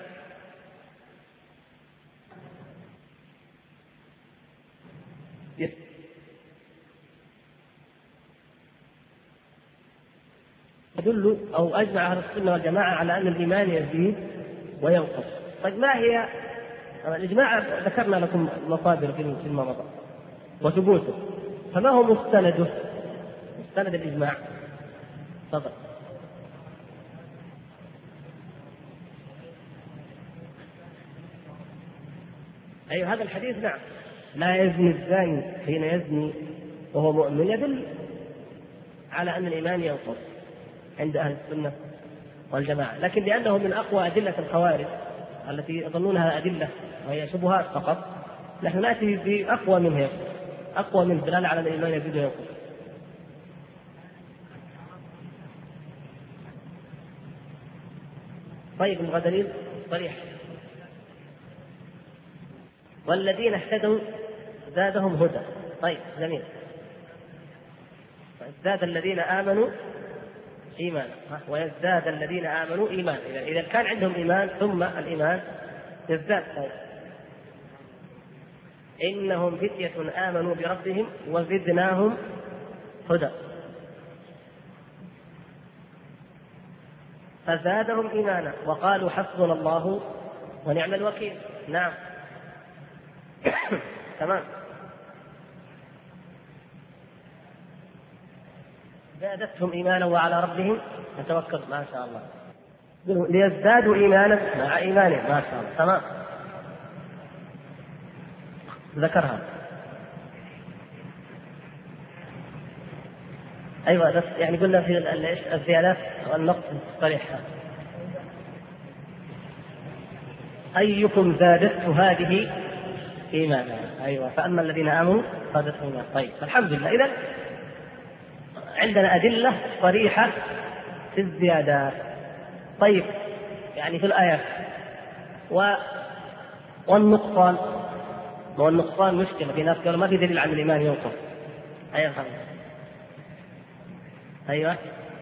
يدل أو أجمع أهل السنة والجماعة على أن الإيمان يزيد وينقص. طيب ما هي الإجماع؟ ذكرنا لكم مصادر في الماضي وثبوته، فما هو مستند الإجماع؟ تفضل. أي هذا الحديث؟ نعم، لا يزني الزاني حين يزني وهو مؤمن، يدل على أن الإيمان ينقص عند أهل السنة والجماعة، لكن لأنه من أقوى أدلة الخوارج التي يظنونها أدلة وهي شبهات فقط، نحن نأتي بأقوى منها، أقوى من دلالة على الإيمان يزيد وينقص. طيب الغدليل صريح: والذين اهتدوا زادهم هدى. طيب جميل، زاد الذين آمنوا إيمانا ويزداد الذين آمنوا إيمانا. إذا كان عندهم إيمان ثم الإيمان يزداد. طيب إنهم فتية آمنوا بربهم وزدناهم هدى. فزادهم إيمانا وقالوا حسبنا الله ونعم الوكيل. نعم تمام. زادتهم إيمانا وعلى ربهم يتوكل. ما شاء الله. ليزدادوا إيمانا مع إيمانهم. ما شاء الله تمام. ذكرها. أيوة بس يعني قلنا في الزيادات والنقص الصريحة. أيكم زادته هذه إيمانا. أيوة فأما الذين آمنوا زادتهم إيمانا. طيب الحمد لله. إذن عندنا أدلة صريحة في الزيادات. طيب يعني في الآيات والنقصان. والنقصان مشكلة في ناس قالوا ما في دليل عن الإيمان ينقص. أيوة أيوة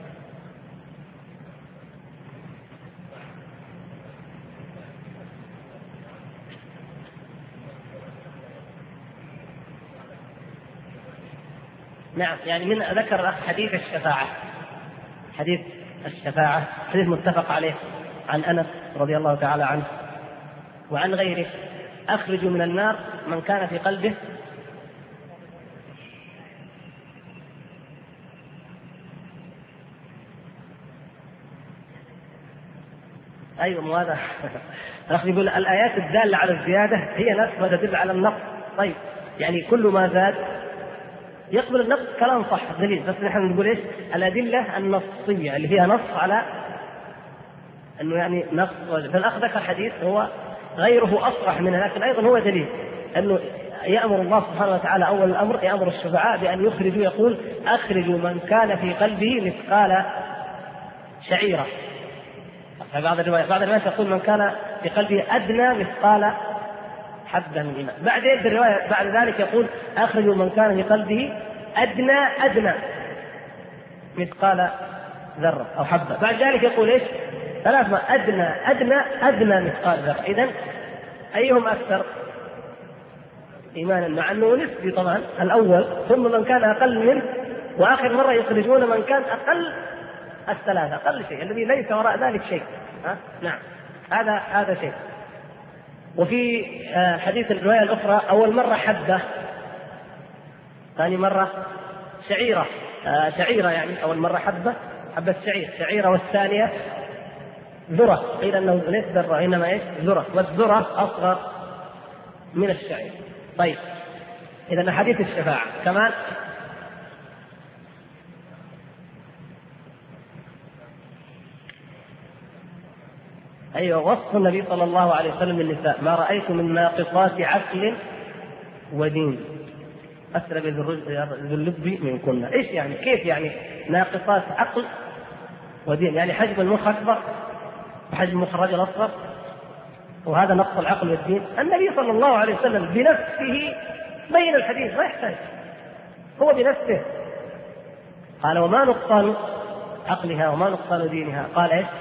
نعم. يعني من ذكر حديث الشفاعة. حديث الشفاعة حديث متفق عليه عن أنس رضي الله تعالى عنه وعن غيره: أخرجوا من النار من كان في قلبه أيوة هذا يقول الآيات الدالة على الزيادة هي نفسها تدل على النقص. طيب يعني كل ما زاد يقبل النقص كلام صح دليل، بس نحن نقول ايش؟ الأدلة النصية اللي فيها نص على انه يعني نقص. فالأخ ذكر حديث هو غيره أصرح منه، لكن أيضا هو دليل أنه يأمر الله سبحانه وتعالى أول الأمر يأمر الشفعاء بأن يخرجوا، يقول أخرجوا من كان في قلبه مثقال شعيرة. بعض الروايات يقول من كان في قلبه أدنى مثقال حبة من إيمان. بعدين بالرواية بعد ذلك يقول أخرجوا من كان في قلبه أدنى مثقال ذرة أو حبة. بعد ذلك يقول إيش؟ ثلاث: أدنى مثقال ذرة. إذن أيهم أكثر إيمانا؟ مع أنه نسبي طبعا الأول، ثم من كان أقل منه، وآخر مرة يخرجون من كان أقل الثلاثة، أقل شيء الذي ليس وراء ذلك شيء. نعم هذا شيء. وفي حديث الرواية الأخرى أول مرة حبة، ثاني مرة شعيرة. يعني أول مرة حبة شعيرة، والثانية ذرة. قيل أنه ليس ذرة إنما إيش؟ ذرة، والذرة أصغر من الشعير. طيب إذا حديث الشفاعة كمان أيوة وصف النبي صلى الله عليه وسلم للنساء: ما رأيت من ناقصات عقل ودين أسرب ذو اللب منكن. إيش يعني؟ كيف يعني ناقصات عقل ودين؟ يعني حجم المخ أكبر وحجم مخ الرجل أصغر، وهذا نقص العقل والدين. النبي صلى الله عليه وسلم بنفسه بين الحديث، ما يحتاج، هو بنفسه قال: وما نقصان عقلها وما نقصان دينها. قال إيش؟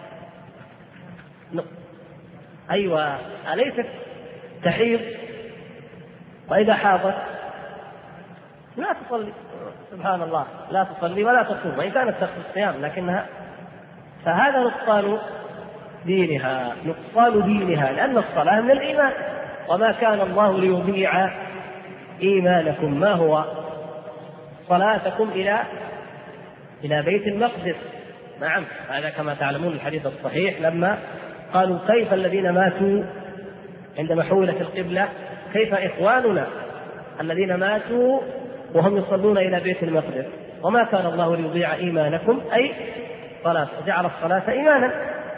أيوة أليست تحيض وإذا حاضت لا تصلي؟ سبحان الله، لا تصلي ولا تصوم، وإن كانت تخفي الصيام لكنها. فهذا نقصان دينها، لأن الصلاة من الإيمان. وما كان الله ليضيع إيمانكم، ما هو صلاتكم إلى بيت المقدس. نعم هذا كما تعلمون الحديث الصحيح لما قالوا: كيف الذين ماتوا عندما حولت القبلة، كيف إخواننا الذين ماتوا وهم يصلون إلى بيت المقدس؟ وما كان الله ليضيع إيمانكم، أي صلاة، جعل الصلاة إيمانا.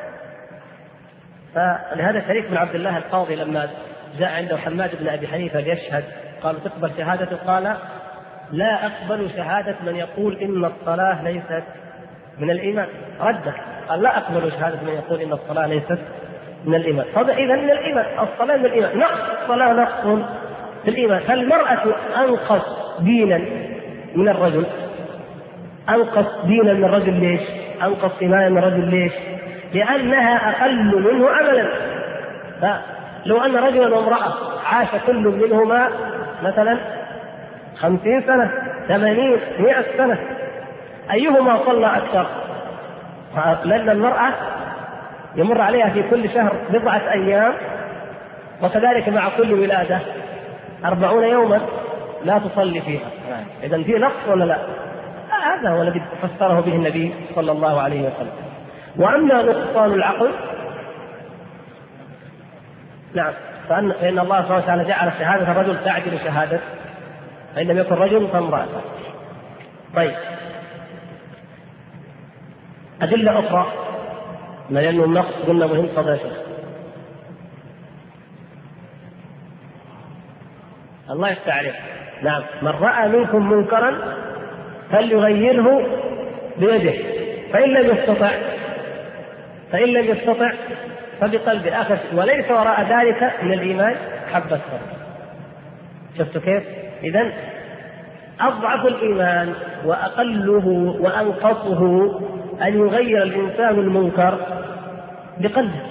فلهذا شريك بن عبد الله القاضي لما جاء عنده حماد بن أبي حنيفة ليشهد قالوا: تقبل شهادته؟ قال: لا أقبل شهادة من يقول إن الصلاة ليست من الإيمان. رده قال: لا أقبل شهادة من يقول إن الصلاة ليست من الإيمان. هذا إذا من الإيمان، الصلاة من الإيمان، نقص الصلاة نقص في الإيمان. فالمرأة أنقص دينا من الرجل، أنقص دينا من الرجل. ليش؟ أنقص إيمانا من الرجل. ليش؟ لأنها أقل منه عملا. فلو أن رجلا وامرأة عاش كل منهما مثلا 50 سنة 80 100 سنة، أيهما صلى أكثر؟ لأن المرأة يمر عليها في كل شهر 4 أيام، وكذلك مع كل ولادة 40 يوما لا تصلي فيها. إذن في نقص ولا لا؟ هذا هو الذي فسره به النبي صلى الله عليه وسلم. وأما نقصان العقل، نعم، فإن الله سبحانه وتعالى جعل شهادة الرجل تعدل شهادة، فإن لم يكن رجل فامرأة. طيب، أدلة أخرى، لأنه النقص قلنا مهم قضايا. الله يستعرف. نعم، من رأى منكم منكرا فليغيره بيده، فإن لم يستطع فبقلبه، آخر، وليس وراء ذلك من الإيمان حبة خردل. شفتوا كيف؟ إذن أضعف الإيمان وأقله وأنقصه أن يغير الإنسان المنكر بقلبه،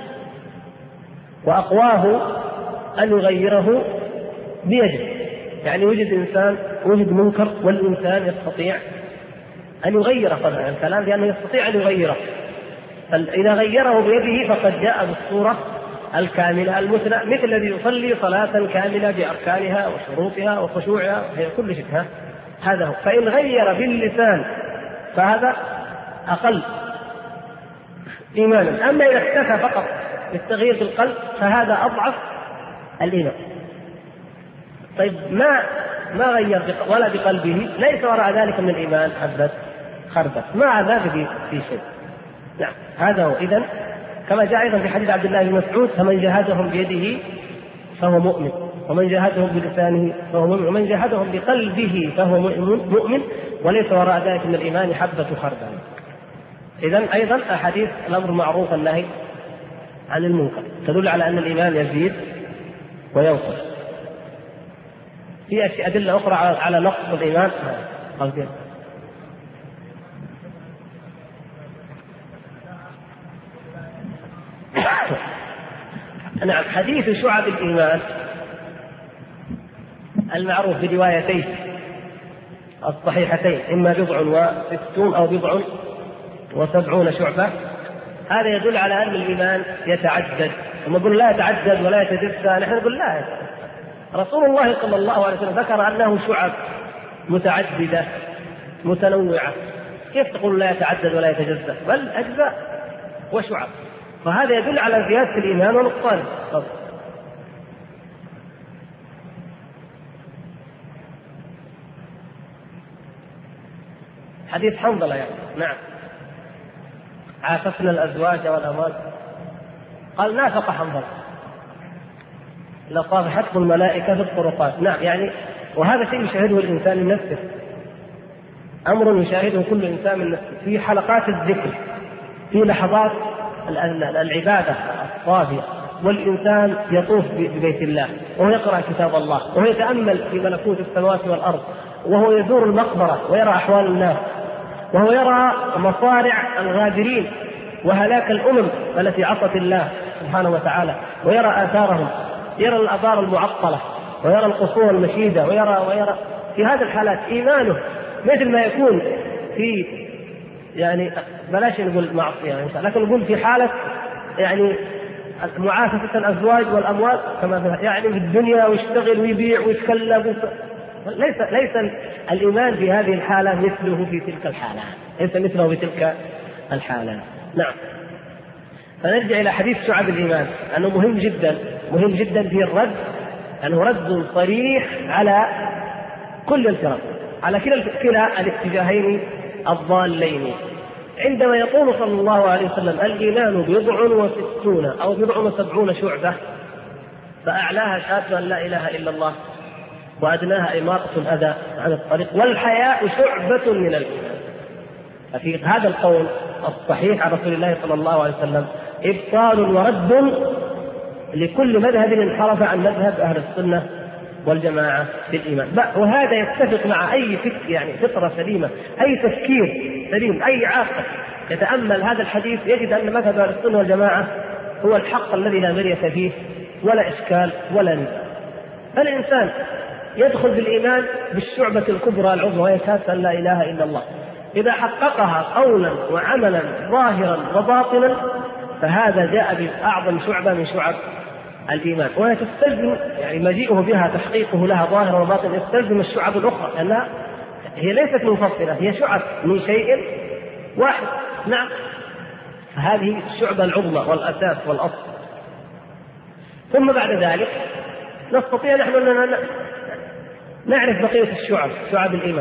وأقواه أن يغيره بيده. يعني وجد منكر والإنسان يستطيع أن يغيره، طبعا الكلام لأنه يستطيع أن يغيره، فإذا غيره بيده فقد جاء بالصورة الكاملة المثلى، مثل الذي يصلي صلاة كاملة بأركانها وشروطها وخشوعها وهي كل شيء. هذا هو. فإن غير باللسان فهذا أقل إيمانا. أما إذا اكتفى فقط بالتغيير بالقلب فهذا أضعف الإيمان. طيب، ما غير ولا بقلبه، ليس وراء ذلك من الإيمان حبة خردل، ما ذلك في شيء. نعم، هذا هو. إذن كما جاء أيضا في حديث عبد الله بن مسعود: فمن جاهدهم بيده فهو مؤمن، ومن جاهدهم بلسانه فهو مؤمن، ومن جاهدهم بقلبه فهو مؤمن، وليس وراء ذلك من الإيمان حبة خردل. إذن أيضا أحاديث الأمر معروف النهي عن المنكر تدل على أن الإيمان يزيد وينقص. في أدلة أخرى على نقص الإيمان. نعم، حديث شعب الإيمان المعروف بروايتين الصحيحتين، إما 60 أو 70 شعبة، هذا يدل على أن الإيمان يتعدد. لما نقول لا يتعدد ولا يتجزأ، نحن نقول لا. رسول الله صلى الله عليه وسلم ذكر أنه شعب متعددة متنوعة، كيف تقول لا يتعدد ولا يتجزأ؟ بل أجزاء وشعب، فهذا يدل على زيادة الإيمان ونقصانه. حديث حنظلة يعني. نعم، عاففنا الأزواج والأموال، قال نافق حنظلة لصافحته الملائكة في الطرقات. نعم، يعني وهذا شيء يشاهده الإنسان من نفسه، أمر يشاهده كل إنسان من نفسه في حلقات الذكر، في لحظات العبادة الصافية، والإنسان يطوف ببيت الله وهو يقرأ كتاب الله وهو يتأمل في ملكوت السماوات والأرض، وهو يزور المقبرة ويرى أحوال الناس، وهو يرى مصارع الغادرين وهلاك الأمم التي عصت الله سبحانه وتعالى، ويرى آثارهم، يرى الآثار المعطلة، ويرى القصور المشيدة، ويرى في هذه الحالات إيمانه مثل ما يكون في، يعني بلاش نقول معصية لكن نقول في حالة يعني معافسة الأزواج والأموال كما يعني في الدنيا، ويشتغل ويبيع ويتكلم. ليس الإيمان في هذه الحالة مثله في تلك الحالة، ليس مثله في تلك الحالة. نعم، فنرجع إلى حديث شعب الإيمان، أنه مهم جدا في الرد، أنه رد صريح على كل الفرق، على كلا الاتجاهين الضالين. عندما يقول صلى الله عليه وسلم الإيمان 60 أو 70 شعبة، فأعلاها شهادة أن لا إله إلا الله، وأدناها إماطة الأذى عن الطريق، والحياء شعبة من الإيمان. ففي هذا القول الصحيح عن رسول الله صلى الله عليه وسلم إبطال ورد لكل مذهب انحرف عن مذهب أهل السنة والجماعة في الإيمان. وهذا يتفق مع أي فكر، يعني فطرة سليمة، أي تفكير سليم، أي عاقل يتأمل هذا الحديث يجد أن مذهب أهل السنة والجماعة هو الحق الذي لا مرية فيه ولا إشكال ولا نزاع. فالإنسان يدخل بالإيمان بالشعبة الكبرى العظمى، وهي شهادة أن لا إله إلا الله، إذا حققها قولا وعملا ظاهرا وباطنا فهذا جاء بأعظم شعبة من شعب الإيمان، وهي تستلزم يعني مجيئه بها تحقيقه لها ظاهرا وباطنا يستلزم الشعب الأخرى، لأنها هي ليست منفصلة، هي شعب من شيء واحد. نعم، هذه الشعبة العظمى والأساس والأصل. ثم بعد ذلك نستطيع نحن أن نعرف بقية الشعب، شعب الإيمان.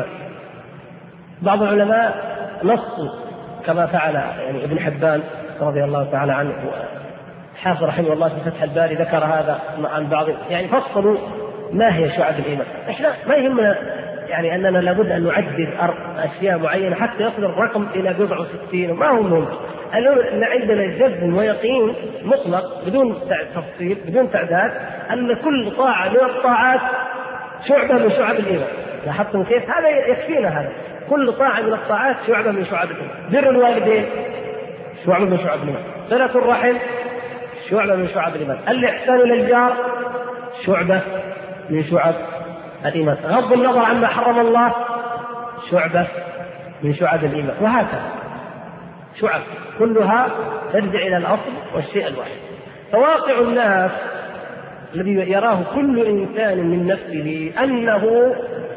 بعض العلماء نصوا كما فعل يعني ابن حبان رضي الله تعالى عنه، حافظ رحمه الله في فتح الباري ذكر هذا عن بعض، يعني فصلوا ما هي شعب الإيمان. إحنا ما يهمنا يعني أننا لابد أن نعدد أشياء معينة حتى يصل الرقم إلى 67، ما هو مهم. أن عندنا جزم ويقين مطلق بدون تفصيل بدون تعداد أن كل طاعة من الطاعات شعبة من شعب الإيمان. لاحظتم كيف؟ هذا يكفينا، هذا كل طاعة من الطاعات شعبة من شعب الإيمان. بر الوالدين شعبة من شعب الإيمان، صلة الرحم شعبة من شعب الإيمان، الإحسان إلى الجار شعبة من شعب الإيمان، غض النظر عما حرم الله شعبة من شعب الإيمان، وهكذا شعب كلها ترجع إلى الأصل والشيء الواحد. فواقع الناس الذي يراه كل إنسان من نفسه أنه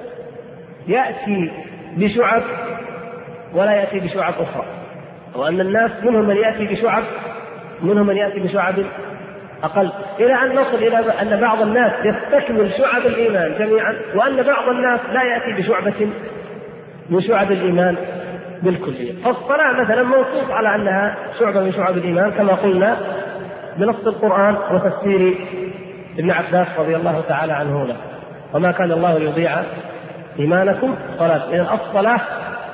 يأتي بشعب ولا يأتي بشعب أخرى، وأن الناس منهم من يأتي بشعب منهم من يأتي بشعب أقل، إلى أن نصل إلى أن بعض الناس يستكمل شعب الإيمان جميعا، وأن بعض الناس لا يأتي بشعبة من شعب الإيمان بالكلية. فالصلاة مثلا موصوف على أنها شعبة من شعب الإيمان كما قلنا بنص القرآن وتفسير ابن عباس رضي الله تعالى عنه له، وما كان الله ليضيع إيمانكم صلاة. إذن الصلاة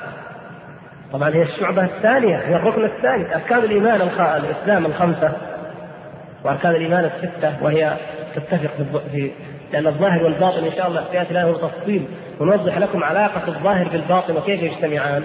طبعا هي الشعبة الثانية، هي الركن الثاني. أركان الإيمان الإسلام الخمسة وأركان الإيمان الستة، وهي تتفق في لأن الظاهر والباطن إن شاء الله سيأتي له تفصيل ونوضح لكم علاقة الظاهر بالباطن وكيف يجتمعان.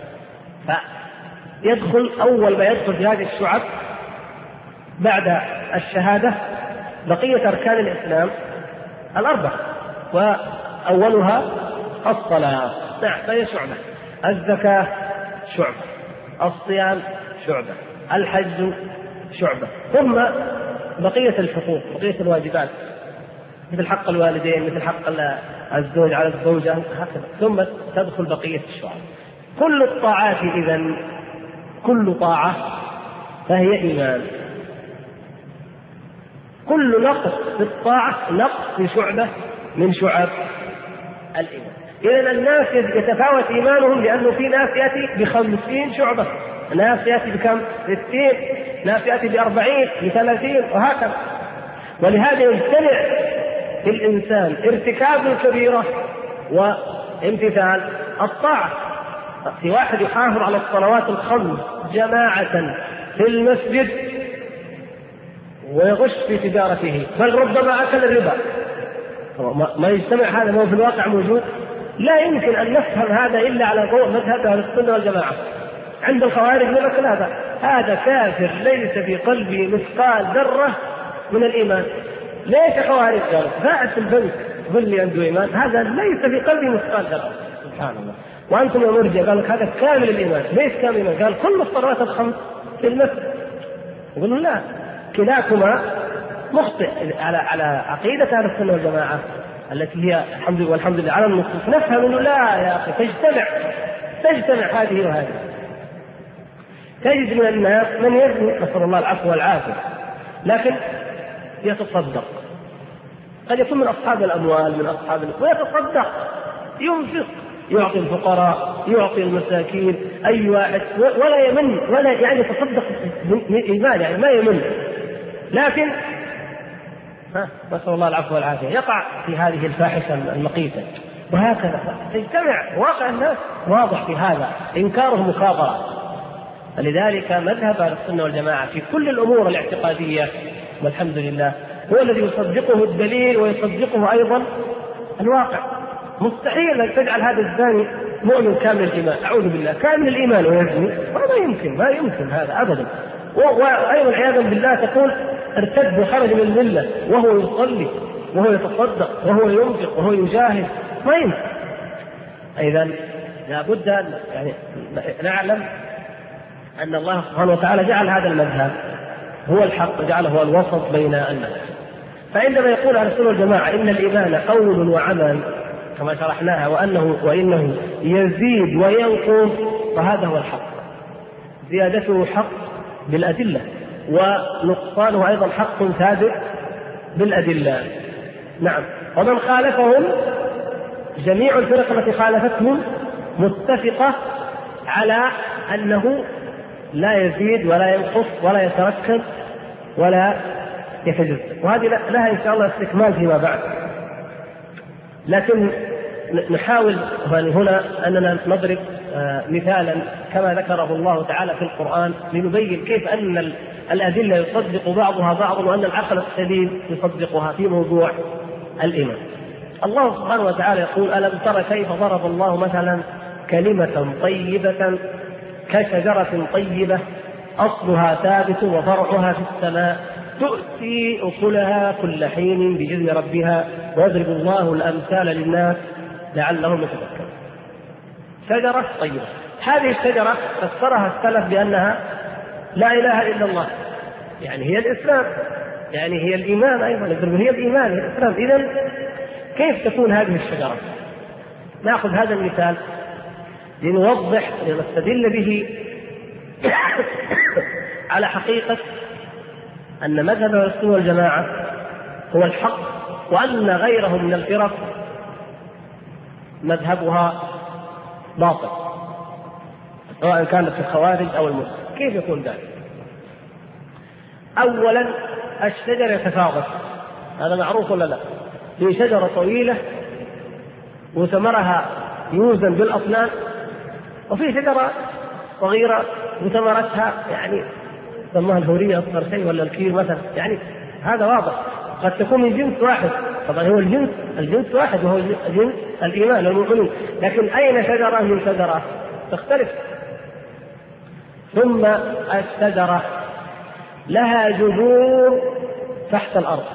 فيدخل أول ما يدخل في هذه الشعب بعد الشهادة بقية أركان الإسلام الأربع، وأولها الصلاة. نعم، فهي شعبة. الزكاة شعبة، الصيام شعبة، الحج شعبة، ثم بقية الحقوق بقية الواجبات مثل حق الوالدين، مثل حق الزوج على الزوجة، هكذا. ثم تدخل بقية الشعب. كل الطاعات إذن كل طاعة فهي إيمان، كل نقص في الطاعة نقص في شعبة من شعب الإيمان. إذن الناس يتفاوت إيمانهم، لأنه في ناس يأتي ب50 شعبة، ناس يأتي بكم 60، ناس يأتي ب40 ب30 وهكذا. ولهذا يجتمع في الإنسان ارتكاب الكبيرة وامتثال الطاعة. في واحد يحافظ على الصلوات الخمس جماعة في المسجد ويغش في تجارته، بل ربما أكل الربا، ما يجتمع هذا، ما هو في الواقع موجود. لا يمكن أن نفهم هذا إلا على ضوء مذهب أهل السنة والجماعة. عند الخوارج يقول هذا كافر ليس في قلبه مثقال ذرة من الإيمان. ليش خوارج؟ قال فاعل البنك ظل لي عنده إيمان، هذا ليس في قلبه مثقال ذرة. سبحان الله. وأنتم يا مرجع قال لك هذا كامل الإيمان. ليش كامل الإيمان؟ قال كل الصلوات الخمس في المسجد. يقولون لا، كلاكما مخطئ على عقيدة أهل السنة والجماعة التي هي والحمد لله على النصوص. نفهم انه لا يا اخي، تجتمع هذه وهذه. تجد من الناس من يزني، نسأل الله العفو والعافية، لكن يتصدق، قد يكون من أصحاب الأموال من أصحاب ويتصدق، ينفق، يعطي الفقراء، يعطي المساكين، أي واحد، ولا يمن، ولا يعني يتصدق إيمان، يعني ما يمن. لكن نسأل الله العفو والعافية يقع في هذه الفاحشة المقيتة. وهكذا تجتمع واقع الناس واضح في هذا، إنكاره مخابرة. فلذلك مذهب أهل السنة والجماعة في كل الأمور الاعتقادية والحمد لله هو الذي يصدقه الدليل ويصدقه أيضا الواقع. مستحيل أن تجعل هذا الزاني مؤمن كامل الإيمان، أعوذ بالله، كامل الإيمان ويزني، ما يمكن هذا أبدا. وأيضا عياذا بالله تقول ارتد وخرج من الملة وهو يصلي وهو يتصدق وهو ينفق وهو يجاهد، ما يمكن. إذن لابد يعني نعلم أن الله سبحانه وتعالى جعل هذا المذهب هو الحق، جعله هو الوسط بين المذهب. فعندما يقول أهل السنة والجماعة إن الإيمان قول وعمل كما شرحناها وإنه يزيد وينقص، فهذا هو الحق، زيادته حق بالأدلة ونقصانه أيضا حق ثابت بالأدلة. نعم. ومن خالفهم جميع الفرق التي خالفتهم متفقة على أنه لا يزيد ولا ينقص ولا يتركب ولا يتجزأ، وهذه لها إن شاء الله استكمال فيما بعد. لكن نحاول هنا أننا نضرب مثالا كما ذكره الله تعالى في القرآن لنبين كيف أن الأدلة يصدق بعضها بعضا وأن العقل السليم يصدقها في موضوع الإيمان. الله سبحانه وتعالى يقول: ألم تر كيف ضرب الله مثلا كلمة طيبة كشجرة طيبة أصلها ثابت وفرعها في السماء تؤتي أكلها كل حين بإذن ربها ويضرب الله الأمثال للناس لعلهم يتذكرون. شجرة طيبة. هذه الشجرة فسرها السلف بأنها لا إله إلا الله، يعني هي الإسلام، يعني هي الإيمان أيضا، هي الإيمان هي الإسلام. إذن كيف تكون هذه الشجرة؟ نأخذ هذا المثال لنوضح ونستدل به على حقيقة أن مذهب السنة والجماعة هو الحق، وأن غيره من الفرق مذهبها باطل، سواء كانت الخوارج أو المسلمين. كيف يكون ذلك؟ أولا الشجر يتفاضل، هذا معروف ولا لا؟ في شجرة طويلة وثمرها يوزن بالأصنام، وفي شجرة صغيرة وثمرتها يعني سموها الهورية أصغر شيء ولا الكير مثلا، يعني هذا واضح. قد تكون من جنس واحد، طبعا هو الجنس واحد وهو جنس الإيمان والمؤمنين، لكن أين شجرة من شجرة تختلف. ثم الشجرة لها جذور تحت الأرض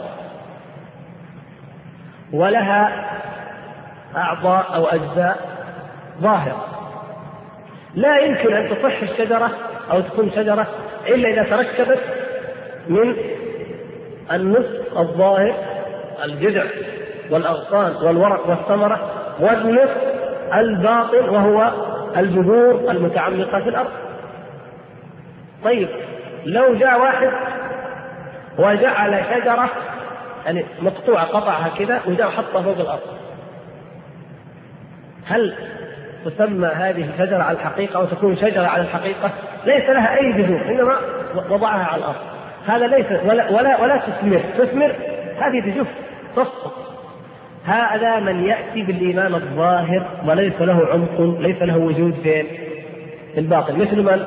ولها أعضاء أو أجزاء ظاهرة، لا يمكن أن تصح الشجرة أو تكون شجرة إلا إذا تركبت من النصف الظاهر الجذع والأغصان والورق والثمرة، والنصف الباطن وهو الجذور المتعمقة في الأرض. طيب لو جاء واحد وجعل شجرة يعني مقطوعة قطعها كذا وجاء وحطها فوق الأرض، هل تسمى هذه شجرة على الحقيقة أو تكون شجرة على الحقيقة؟ ليس لها أي جذور، إنما وضعها على الأرض. هذا ليس ولا تثمر، هذه تجف تسقط. هذا من يأتي بالإيمان الظاهر وليس له عمق، ليس له وجود في الباطن، مثل من؟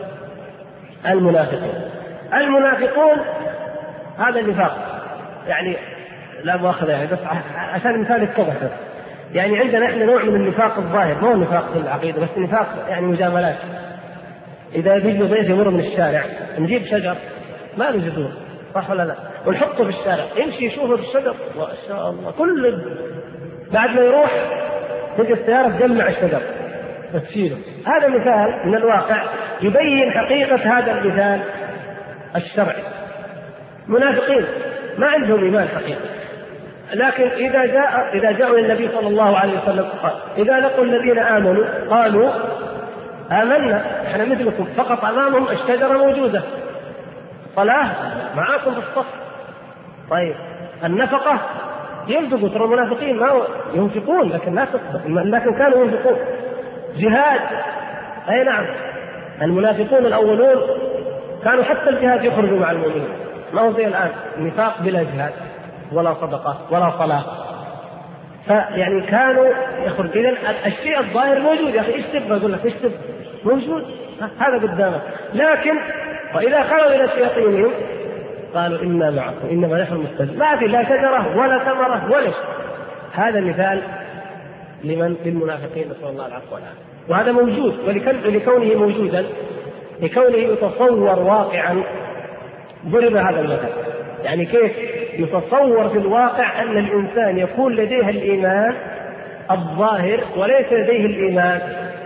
المنافقون هذا النفاق، يعني لا مؤاخذة يعني بس عشان المثال يتضح. يعني عندنا احنا نوع من النفاق الظاهر، مو نفاق في العقيدة، بس نفاق يعني مجاملات. إذا بيجي ضيف يمر من الشارع نجيب شجر ما له جذور، صح ولا لا، ونحطه في الشارع يمشي يشوفه بالشجر ما شاء الله، كل بعد ما يروح تجي السيارة تجمع الشجر وتشيله. هذا مثال من الواقع يبين حقيقة هذا المثال الشرعي. منافقين ما عندهم إيمان حقيقي، لكن إذا جاءوا النبي صلى الله عليه وسلم قال: إذا لقوا الذين آمنوا قالوا آمنا احنا مثلكم، فقط أمامهم الشجرة موجودة، صلاة معاكم في الصف. طيب النفقة ينفقوا، ترى المنافقين ما ينفقون لكن كانوا ينفقون. جهاد أي نعم، المنافقون الأولون كانوا حتى الجهاد يخرجوا مع المؤمنين، ما هو زي الآن نفاق بلا جهاد ولا صدقة ولا صلاة. فيعني كانوا يخرج. إذن الشيء الظاهر موجود، يا أخي ايش تبغى؟ أقول لك ايش تبغى؟ موجود، هذا قدامك. لكن وإذا خلوا إلى شياطينهم قالوا إنا معكم إنما نحن مستهزئون، ما في لا شجرة ولا ثمرة ولا شيء. هذا مثال للمنافقين، نسأل الله العفو والعافية. وهذا موجود، ولكونه موجودا، لكونه يتصور واقعا ضرب هذا المثل. يعني كيف يتصور في الواقع أن الإنسان يكون لديه الإيمان الظاهر وليس لديه الإيمان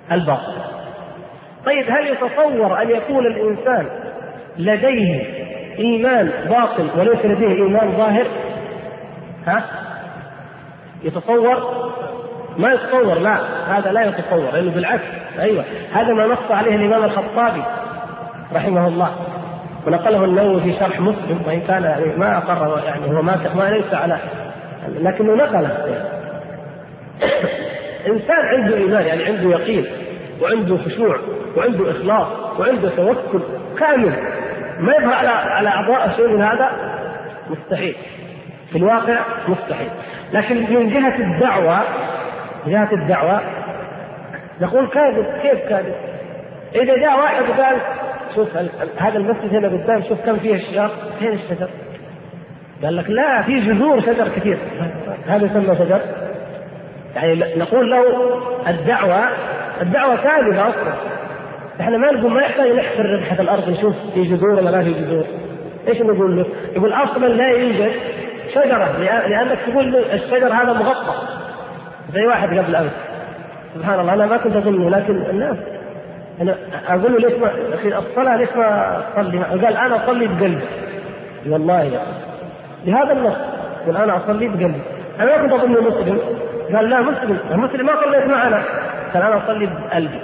الباطل. طيب هل يتصور أن يكون الإنسان لديه إيمان باطل وليس لديه إيمان ظاهر؟ يتصور؟ ما يتصور، لا هذا لا يتصور، لأنه بالعكس أيوة هذا ما نص عليه الإمام الخطابي رحمه الله ونقله النووي في شرح مسلم، وإن كان يعني ما أقر يعني هو ما ليس على، لكنه نقله. إنسان عنده إيمان يعني عنده يقين وعنده خشوع وعنده إخلاص وعنده توكل كامل، ما يظهر على أعضاء شيء من هذا، مستحيل في الواقع، مستحيل. لكن من جهة الدعوة نقول كاذب. كيف كاذب؟ إذا جاء واحد وقال شوف هذا المسجد هنا قدام، شوف كم فيه أشجار، فين الشجر؟ قال لك لا في جذور شجر كثير، هذا يسمى شجر؟ يعني نقول له الدعوة كاذبة أصلا. احنا ما نقول ما يحتاج نحفر ربحة الأرض نشوف في جذور ولا ما في جذور. ايش نقول له؟ يقول أصلا لا يوجد شجرة، لأنك تقول له الشجر هذا مغطى. زي واحد قبل أمس سبحان الله، أنا ما كنت أظنه لكن الناس أنا أقول له ليش ما في الصلاة ليش ما أصلي؟ قال أنا أصلي بقلبي. والله يا بهذا النص قال أنا أصلي بقلبي. أنا ما كنت أظنه مسلم. قال لا مسلم ما صليت معنا، قال أنا أصلي بقلبي.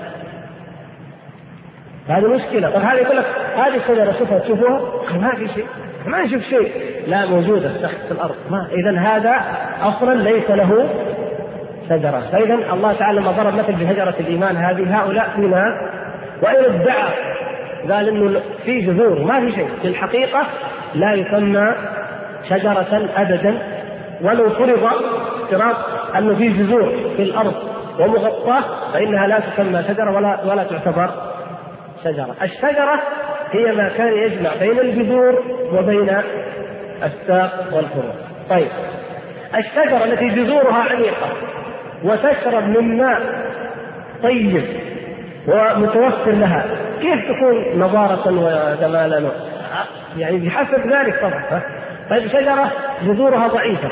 هذه مشكلة. طب هذا يقول لك هذه الشجرة تشوفوها؟ ما في شيء، ما نشوف شيء، لا موجودة تحت الأرض. إذن هذا أصلا ليس له شجرة. فإذا الله تعالى لما ضرب مثل بشجرة الإيمان هذه، هؤلاء في ناس وإن ادعى قال إنه في جذور ما في شيء، في الحقيقة لا يسمى شجرة أبدا، ولو فرض افتراض أنه في جذور في الأرض ومغطاة فإنها لا تسمى شجرة ولا تعتبر شجرة. الشجرة هي ما كان يجمع بين الجذور وبين الساق والفروع. طيب الشجرة التي جذورها عميقة وتشرب من ماء طيب ومتوفر لها، كيف تكون نضارة وجمالا؟ يعني بحسب ذلك طبعا. طيب شجرة جذورها ضعيفة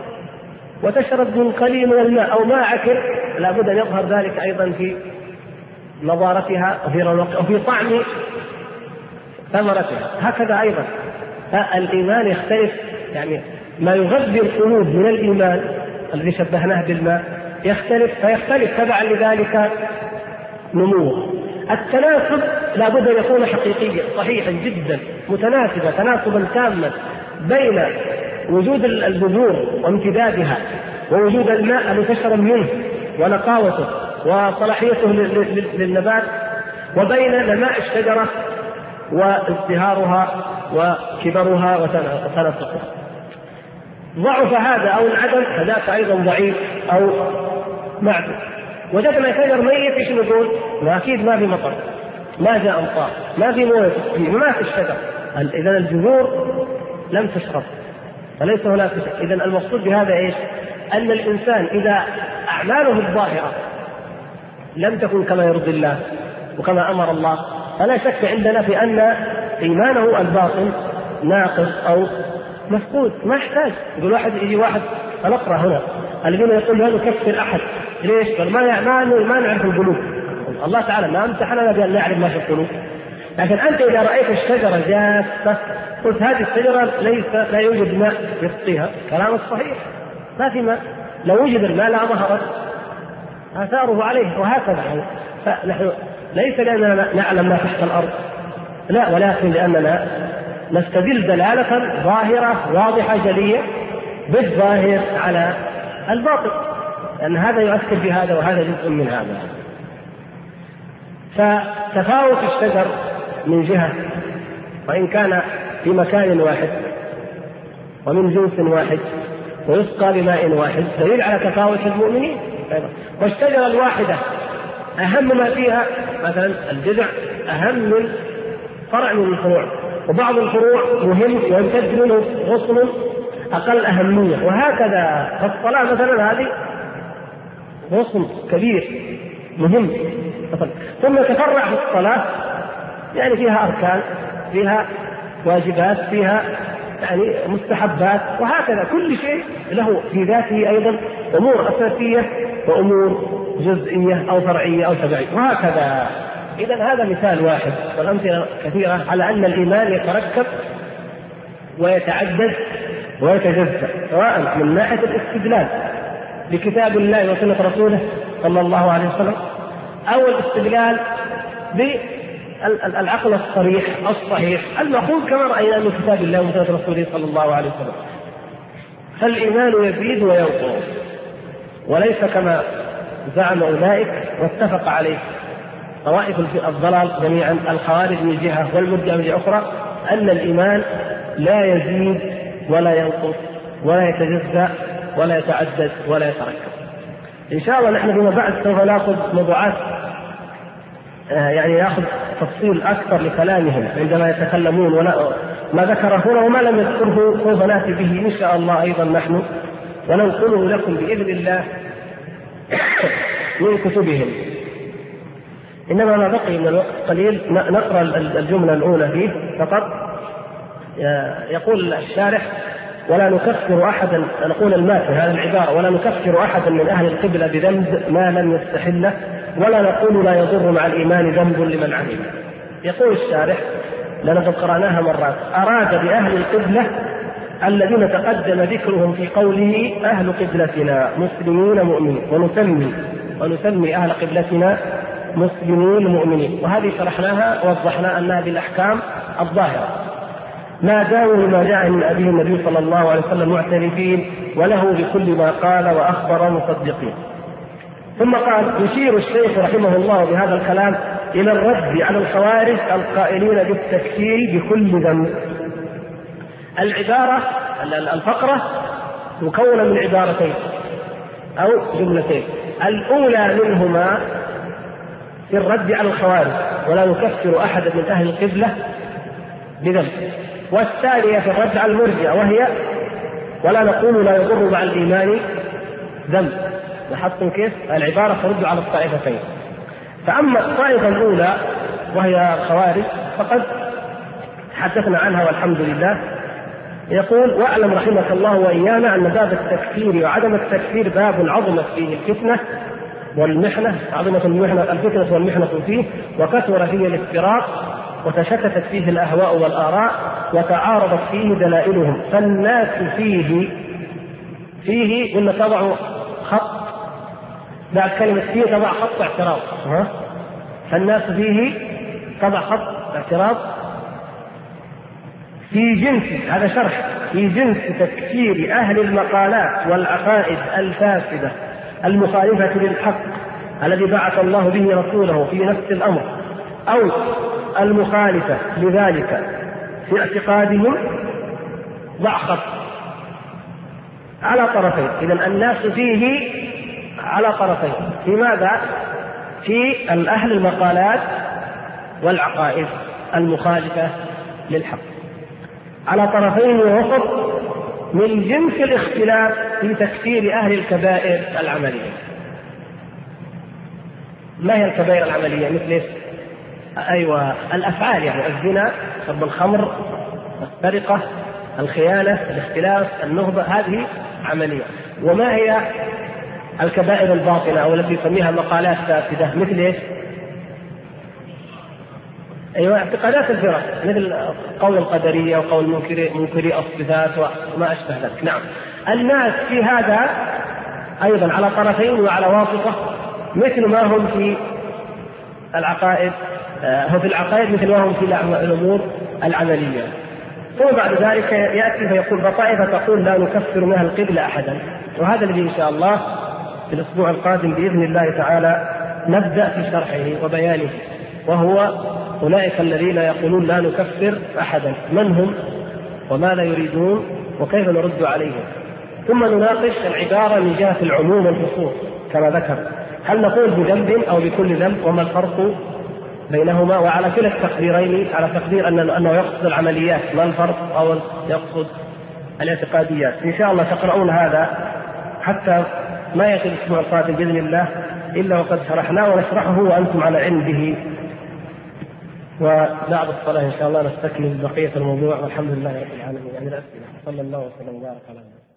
وتشرب من قليل من الماء أو ماء عكر، لابد أن يظهر ذلك أيضا في نضارتها وفي طعم ثمرتها. هكذا أيضا الإيمان يختلف، يعني ما يغذي القلوب من الإيمان الذي شبهناه بالماء فيختلف تبعا لذلك نموه. التناسب لابد أن يكون حقيقيا صحيحا جدا متناسبا تناسبا تاما بين وجود البذور وامتدادها ووجود الماء الذي تشرب منه ونقاوته وصلاحيته للنبات، وبين نماء الشجرة وازدهارها وكبرها وتناسقها. ضعف هذا أو انعدم فذاك أيضا ضعيف أو معدوم. وجدنا شجر ميت ايش نقول؟ ما اكيد ما في مطر، ما جاء امطار، ما في مويه فيه، ما في الشجر. اذا الجذور لم تشرب فليس هناك شيء. اذا المقصود بهذا ايش؟ ان الانسان اذا اعماله الظاهره لم تكن كما يرضي الله وكما امر الله، فلا شك عندنا في ان ايمانه الباطن ناقص او مفقود. ما يحتاج يقول يجي واحد نقرا هنا الذين يقول هذا كفر احد، ليش؟ قال ما نعرف القلوب. الله تعالى ما امتحننا بان نعرف ما في القلوب. لكن انت اذا رايت الشجره جافه قلت هذه الشجره لا يوجد ماء يسقيها، كلام صحيح، ما في ماء. لو وجد الماء لا ظهرت اثاره عليه. وهكذا فنحن ليس لاننا نعلم ما تحت الارض، لا، ولكن لاننا نستدل دلاله ظاهره واضحه جليه بالظاهر على الباطل، لأن هذا يؤثر بهذا وهذا جزء من هذا. فتفاوت الشجر من جهة وإن كان في مكان واحد ومن جنس واحد ويسقى بماء واحد دليل على تفاوت المؤمنين. والشجرة الواحدة أهم ما فيها مثلا الجذع أهم من فرع من الفروع، وبعض الفروع مهم ويمتد منه غصن أقل أهمية، وهكذا. فالصلاة مثلا هذه غصن كبير مهم ثم يتفرع في الصلاة، يعني فيها أركان، فيها واجبات، فيها يعني مستحبات، وهكذا كل شيء له في ذاته أيضا أمور أساسية وأمور جزئية أو فرعية أو تبعية وهكذا. إذا هذا مثال واحد والأمثلة كثيرة على أن الإيمان يتركب ويتعدد ويتجزأ، سواء من ناحية الاستدلال بكتاب الله وسنة رسوله صلى الله عليه وسلم، أو الاستدلال بالعقل الصريح الصحيح المأخوذ كما رأينا من كتاب الله وسنة رسوله صلى الله عليه وسلم. فالإيمان يزيد وينقص، وليس كما زعم أولئك واتفق عليه طوائف الضلال جميعا، الخوارج من جهة والمرجئة من جهة أخرى، أن الإيمان لا يزيد ولا ينقص ولا يتجزأ ولا يتعدد ولا يتركب. إن شاء الله نحن فيما بعد سوف نأخذ موضوعات يعني نأخذ تفصيل أكثر لكلامهم عندما يتكلمون، ما ذكره هنا وما لم يذكره سوف نأتي به إن شاء الله أيضا نحن وننقله لكم بإذن الله من كتبهم. إنما ما بقي من الوقت قليل، نقرأ الجملة الأولى فيه فقط. يقول الشارح: ولا نكفر أحدا، نقول الماتن هذه العبارة: ولا نكفر أحدا من أهل القبلة بذنب ما لم يستحله، ولا نقول لا يضر مع الإيمان ذنب لمن عمله. يقول الشارح لنا قد قرأناها مرات: أراد بأهل القبلة الذين تقدم ذكرهم في قوله أهل قبلتنا مسلمين مؤمنين، ونسمي أهل قبلتنا مسلمين مؤمنين، وهذه شرحناها ووضحنا أنها بالأحكام الظاهرة ما داموا ما جاء من أبيه النبي صلى الله عليه وسلم معترفين وله بكل ما قال وأخبر مصدقين. ثم قال: يشير الشيخ رحمه الله بهذا الكلام إلى الرد على الخوارج القائلين بالتكفير بكل ذنب. العبارة الفقرة مكونة من عبارتين أو جملتين، الأولى منهما في الرد على الخوارج ولا نكفر أحدا من أهل القبلة بذنب، والثانية في الرد على المرجئة وهي ولا نقول لا يضر مع الإيمان ذنب. لاحظتم كيف العبارة ترد على الطائفتين. فأما الطائفة الأولى وهي الخوارج فقد حدثنا عنها والحمد لله. يقول: واعلم رحمك الله وإيانا أن باب التكفير وعدم التكفير باب عظمت فيه الفتنة والمحنة، عظمت الفتنة والمحنة فيه، وكثر فيه الافتراق، وتشتتت فيه الأهواء والآراء، وتعارضت فيه دلائلهم، فالناس فيه إن تضع خط بعد كلمة فيه تضع خط اعتراض، فالناس فيه تضع خط اعتراض في جنس، هذا شرح، في جنس تكفير أهل المقالات والعقائد الفاسدة المخالفة للحق الذي بعث الله به رسوله في نفس الأمر، أو المخالفة لذلك في اعتقادهم، ضع خط على طرفين. إذن الناس فيه على طرفين، في ماذا؟ في أهل المقالات والعقائد المخالفة للحق على طرفين وسط، من جنس الاختلاف في تكفير أهل الكبائر العملية. ما هي الكبائر العملية؟ مثل أيوة الأفعال، يعني الزنا، شرب الخمر، السرقة، الخيانة، الاختلاف، النهبة، هذه عملية. وما هي الكبائر الباطنة أو التي يسميها مقالات فاسدة؟ مثل إيش؟ أيوة اعتقادات الفرق، مثل قول القدرية وقول منكري الصفات وما أشبه ذلك. نعم، الناس في هذا أيضا على طرفين وعلى واسطة، مثل ما هم في العقائد، هو في العقائد مثل ما هم في الأمور العملية. ثم بعد ذلك يأتي فيقول: بطائفة تقول لا نكفر من أهل القبلة أحدا. وهذا الذي إن شاء الله في الأسبوع القادم بإذن الله تعالى نبدأ في شرحه وبيانه، وهو أولئك الذين يقولون لا نكفر أحدا، من هم وماذا يريدون وكيف نرد عليهم. ثم نناقش العبارة من جهة العموم والخصوص كما ذكر، هل نقول بذنب أو بكل ذنب، وما الفرق بينهما، وعلى كلا التقديرين، على تقدير أنه يقصد العمليات ما الفرق، أو يقصد الاعتقاديات. إن شاء الله تقرؤون هذا حتى ما يأتي الأسبوع القادم بإذن الله إلا وقد شرحناه ونشرحه وأنتم على علم به. وبعد الصلاة إن شاء الله نستكمل بقية الموضوع، والحمد لله رب العالمين. يعني الأسئلة. صلى الله وسلم وبارك على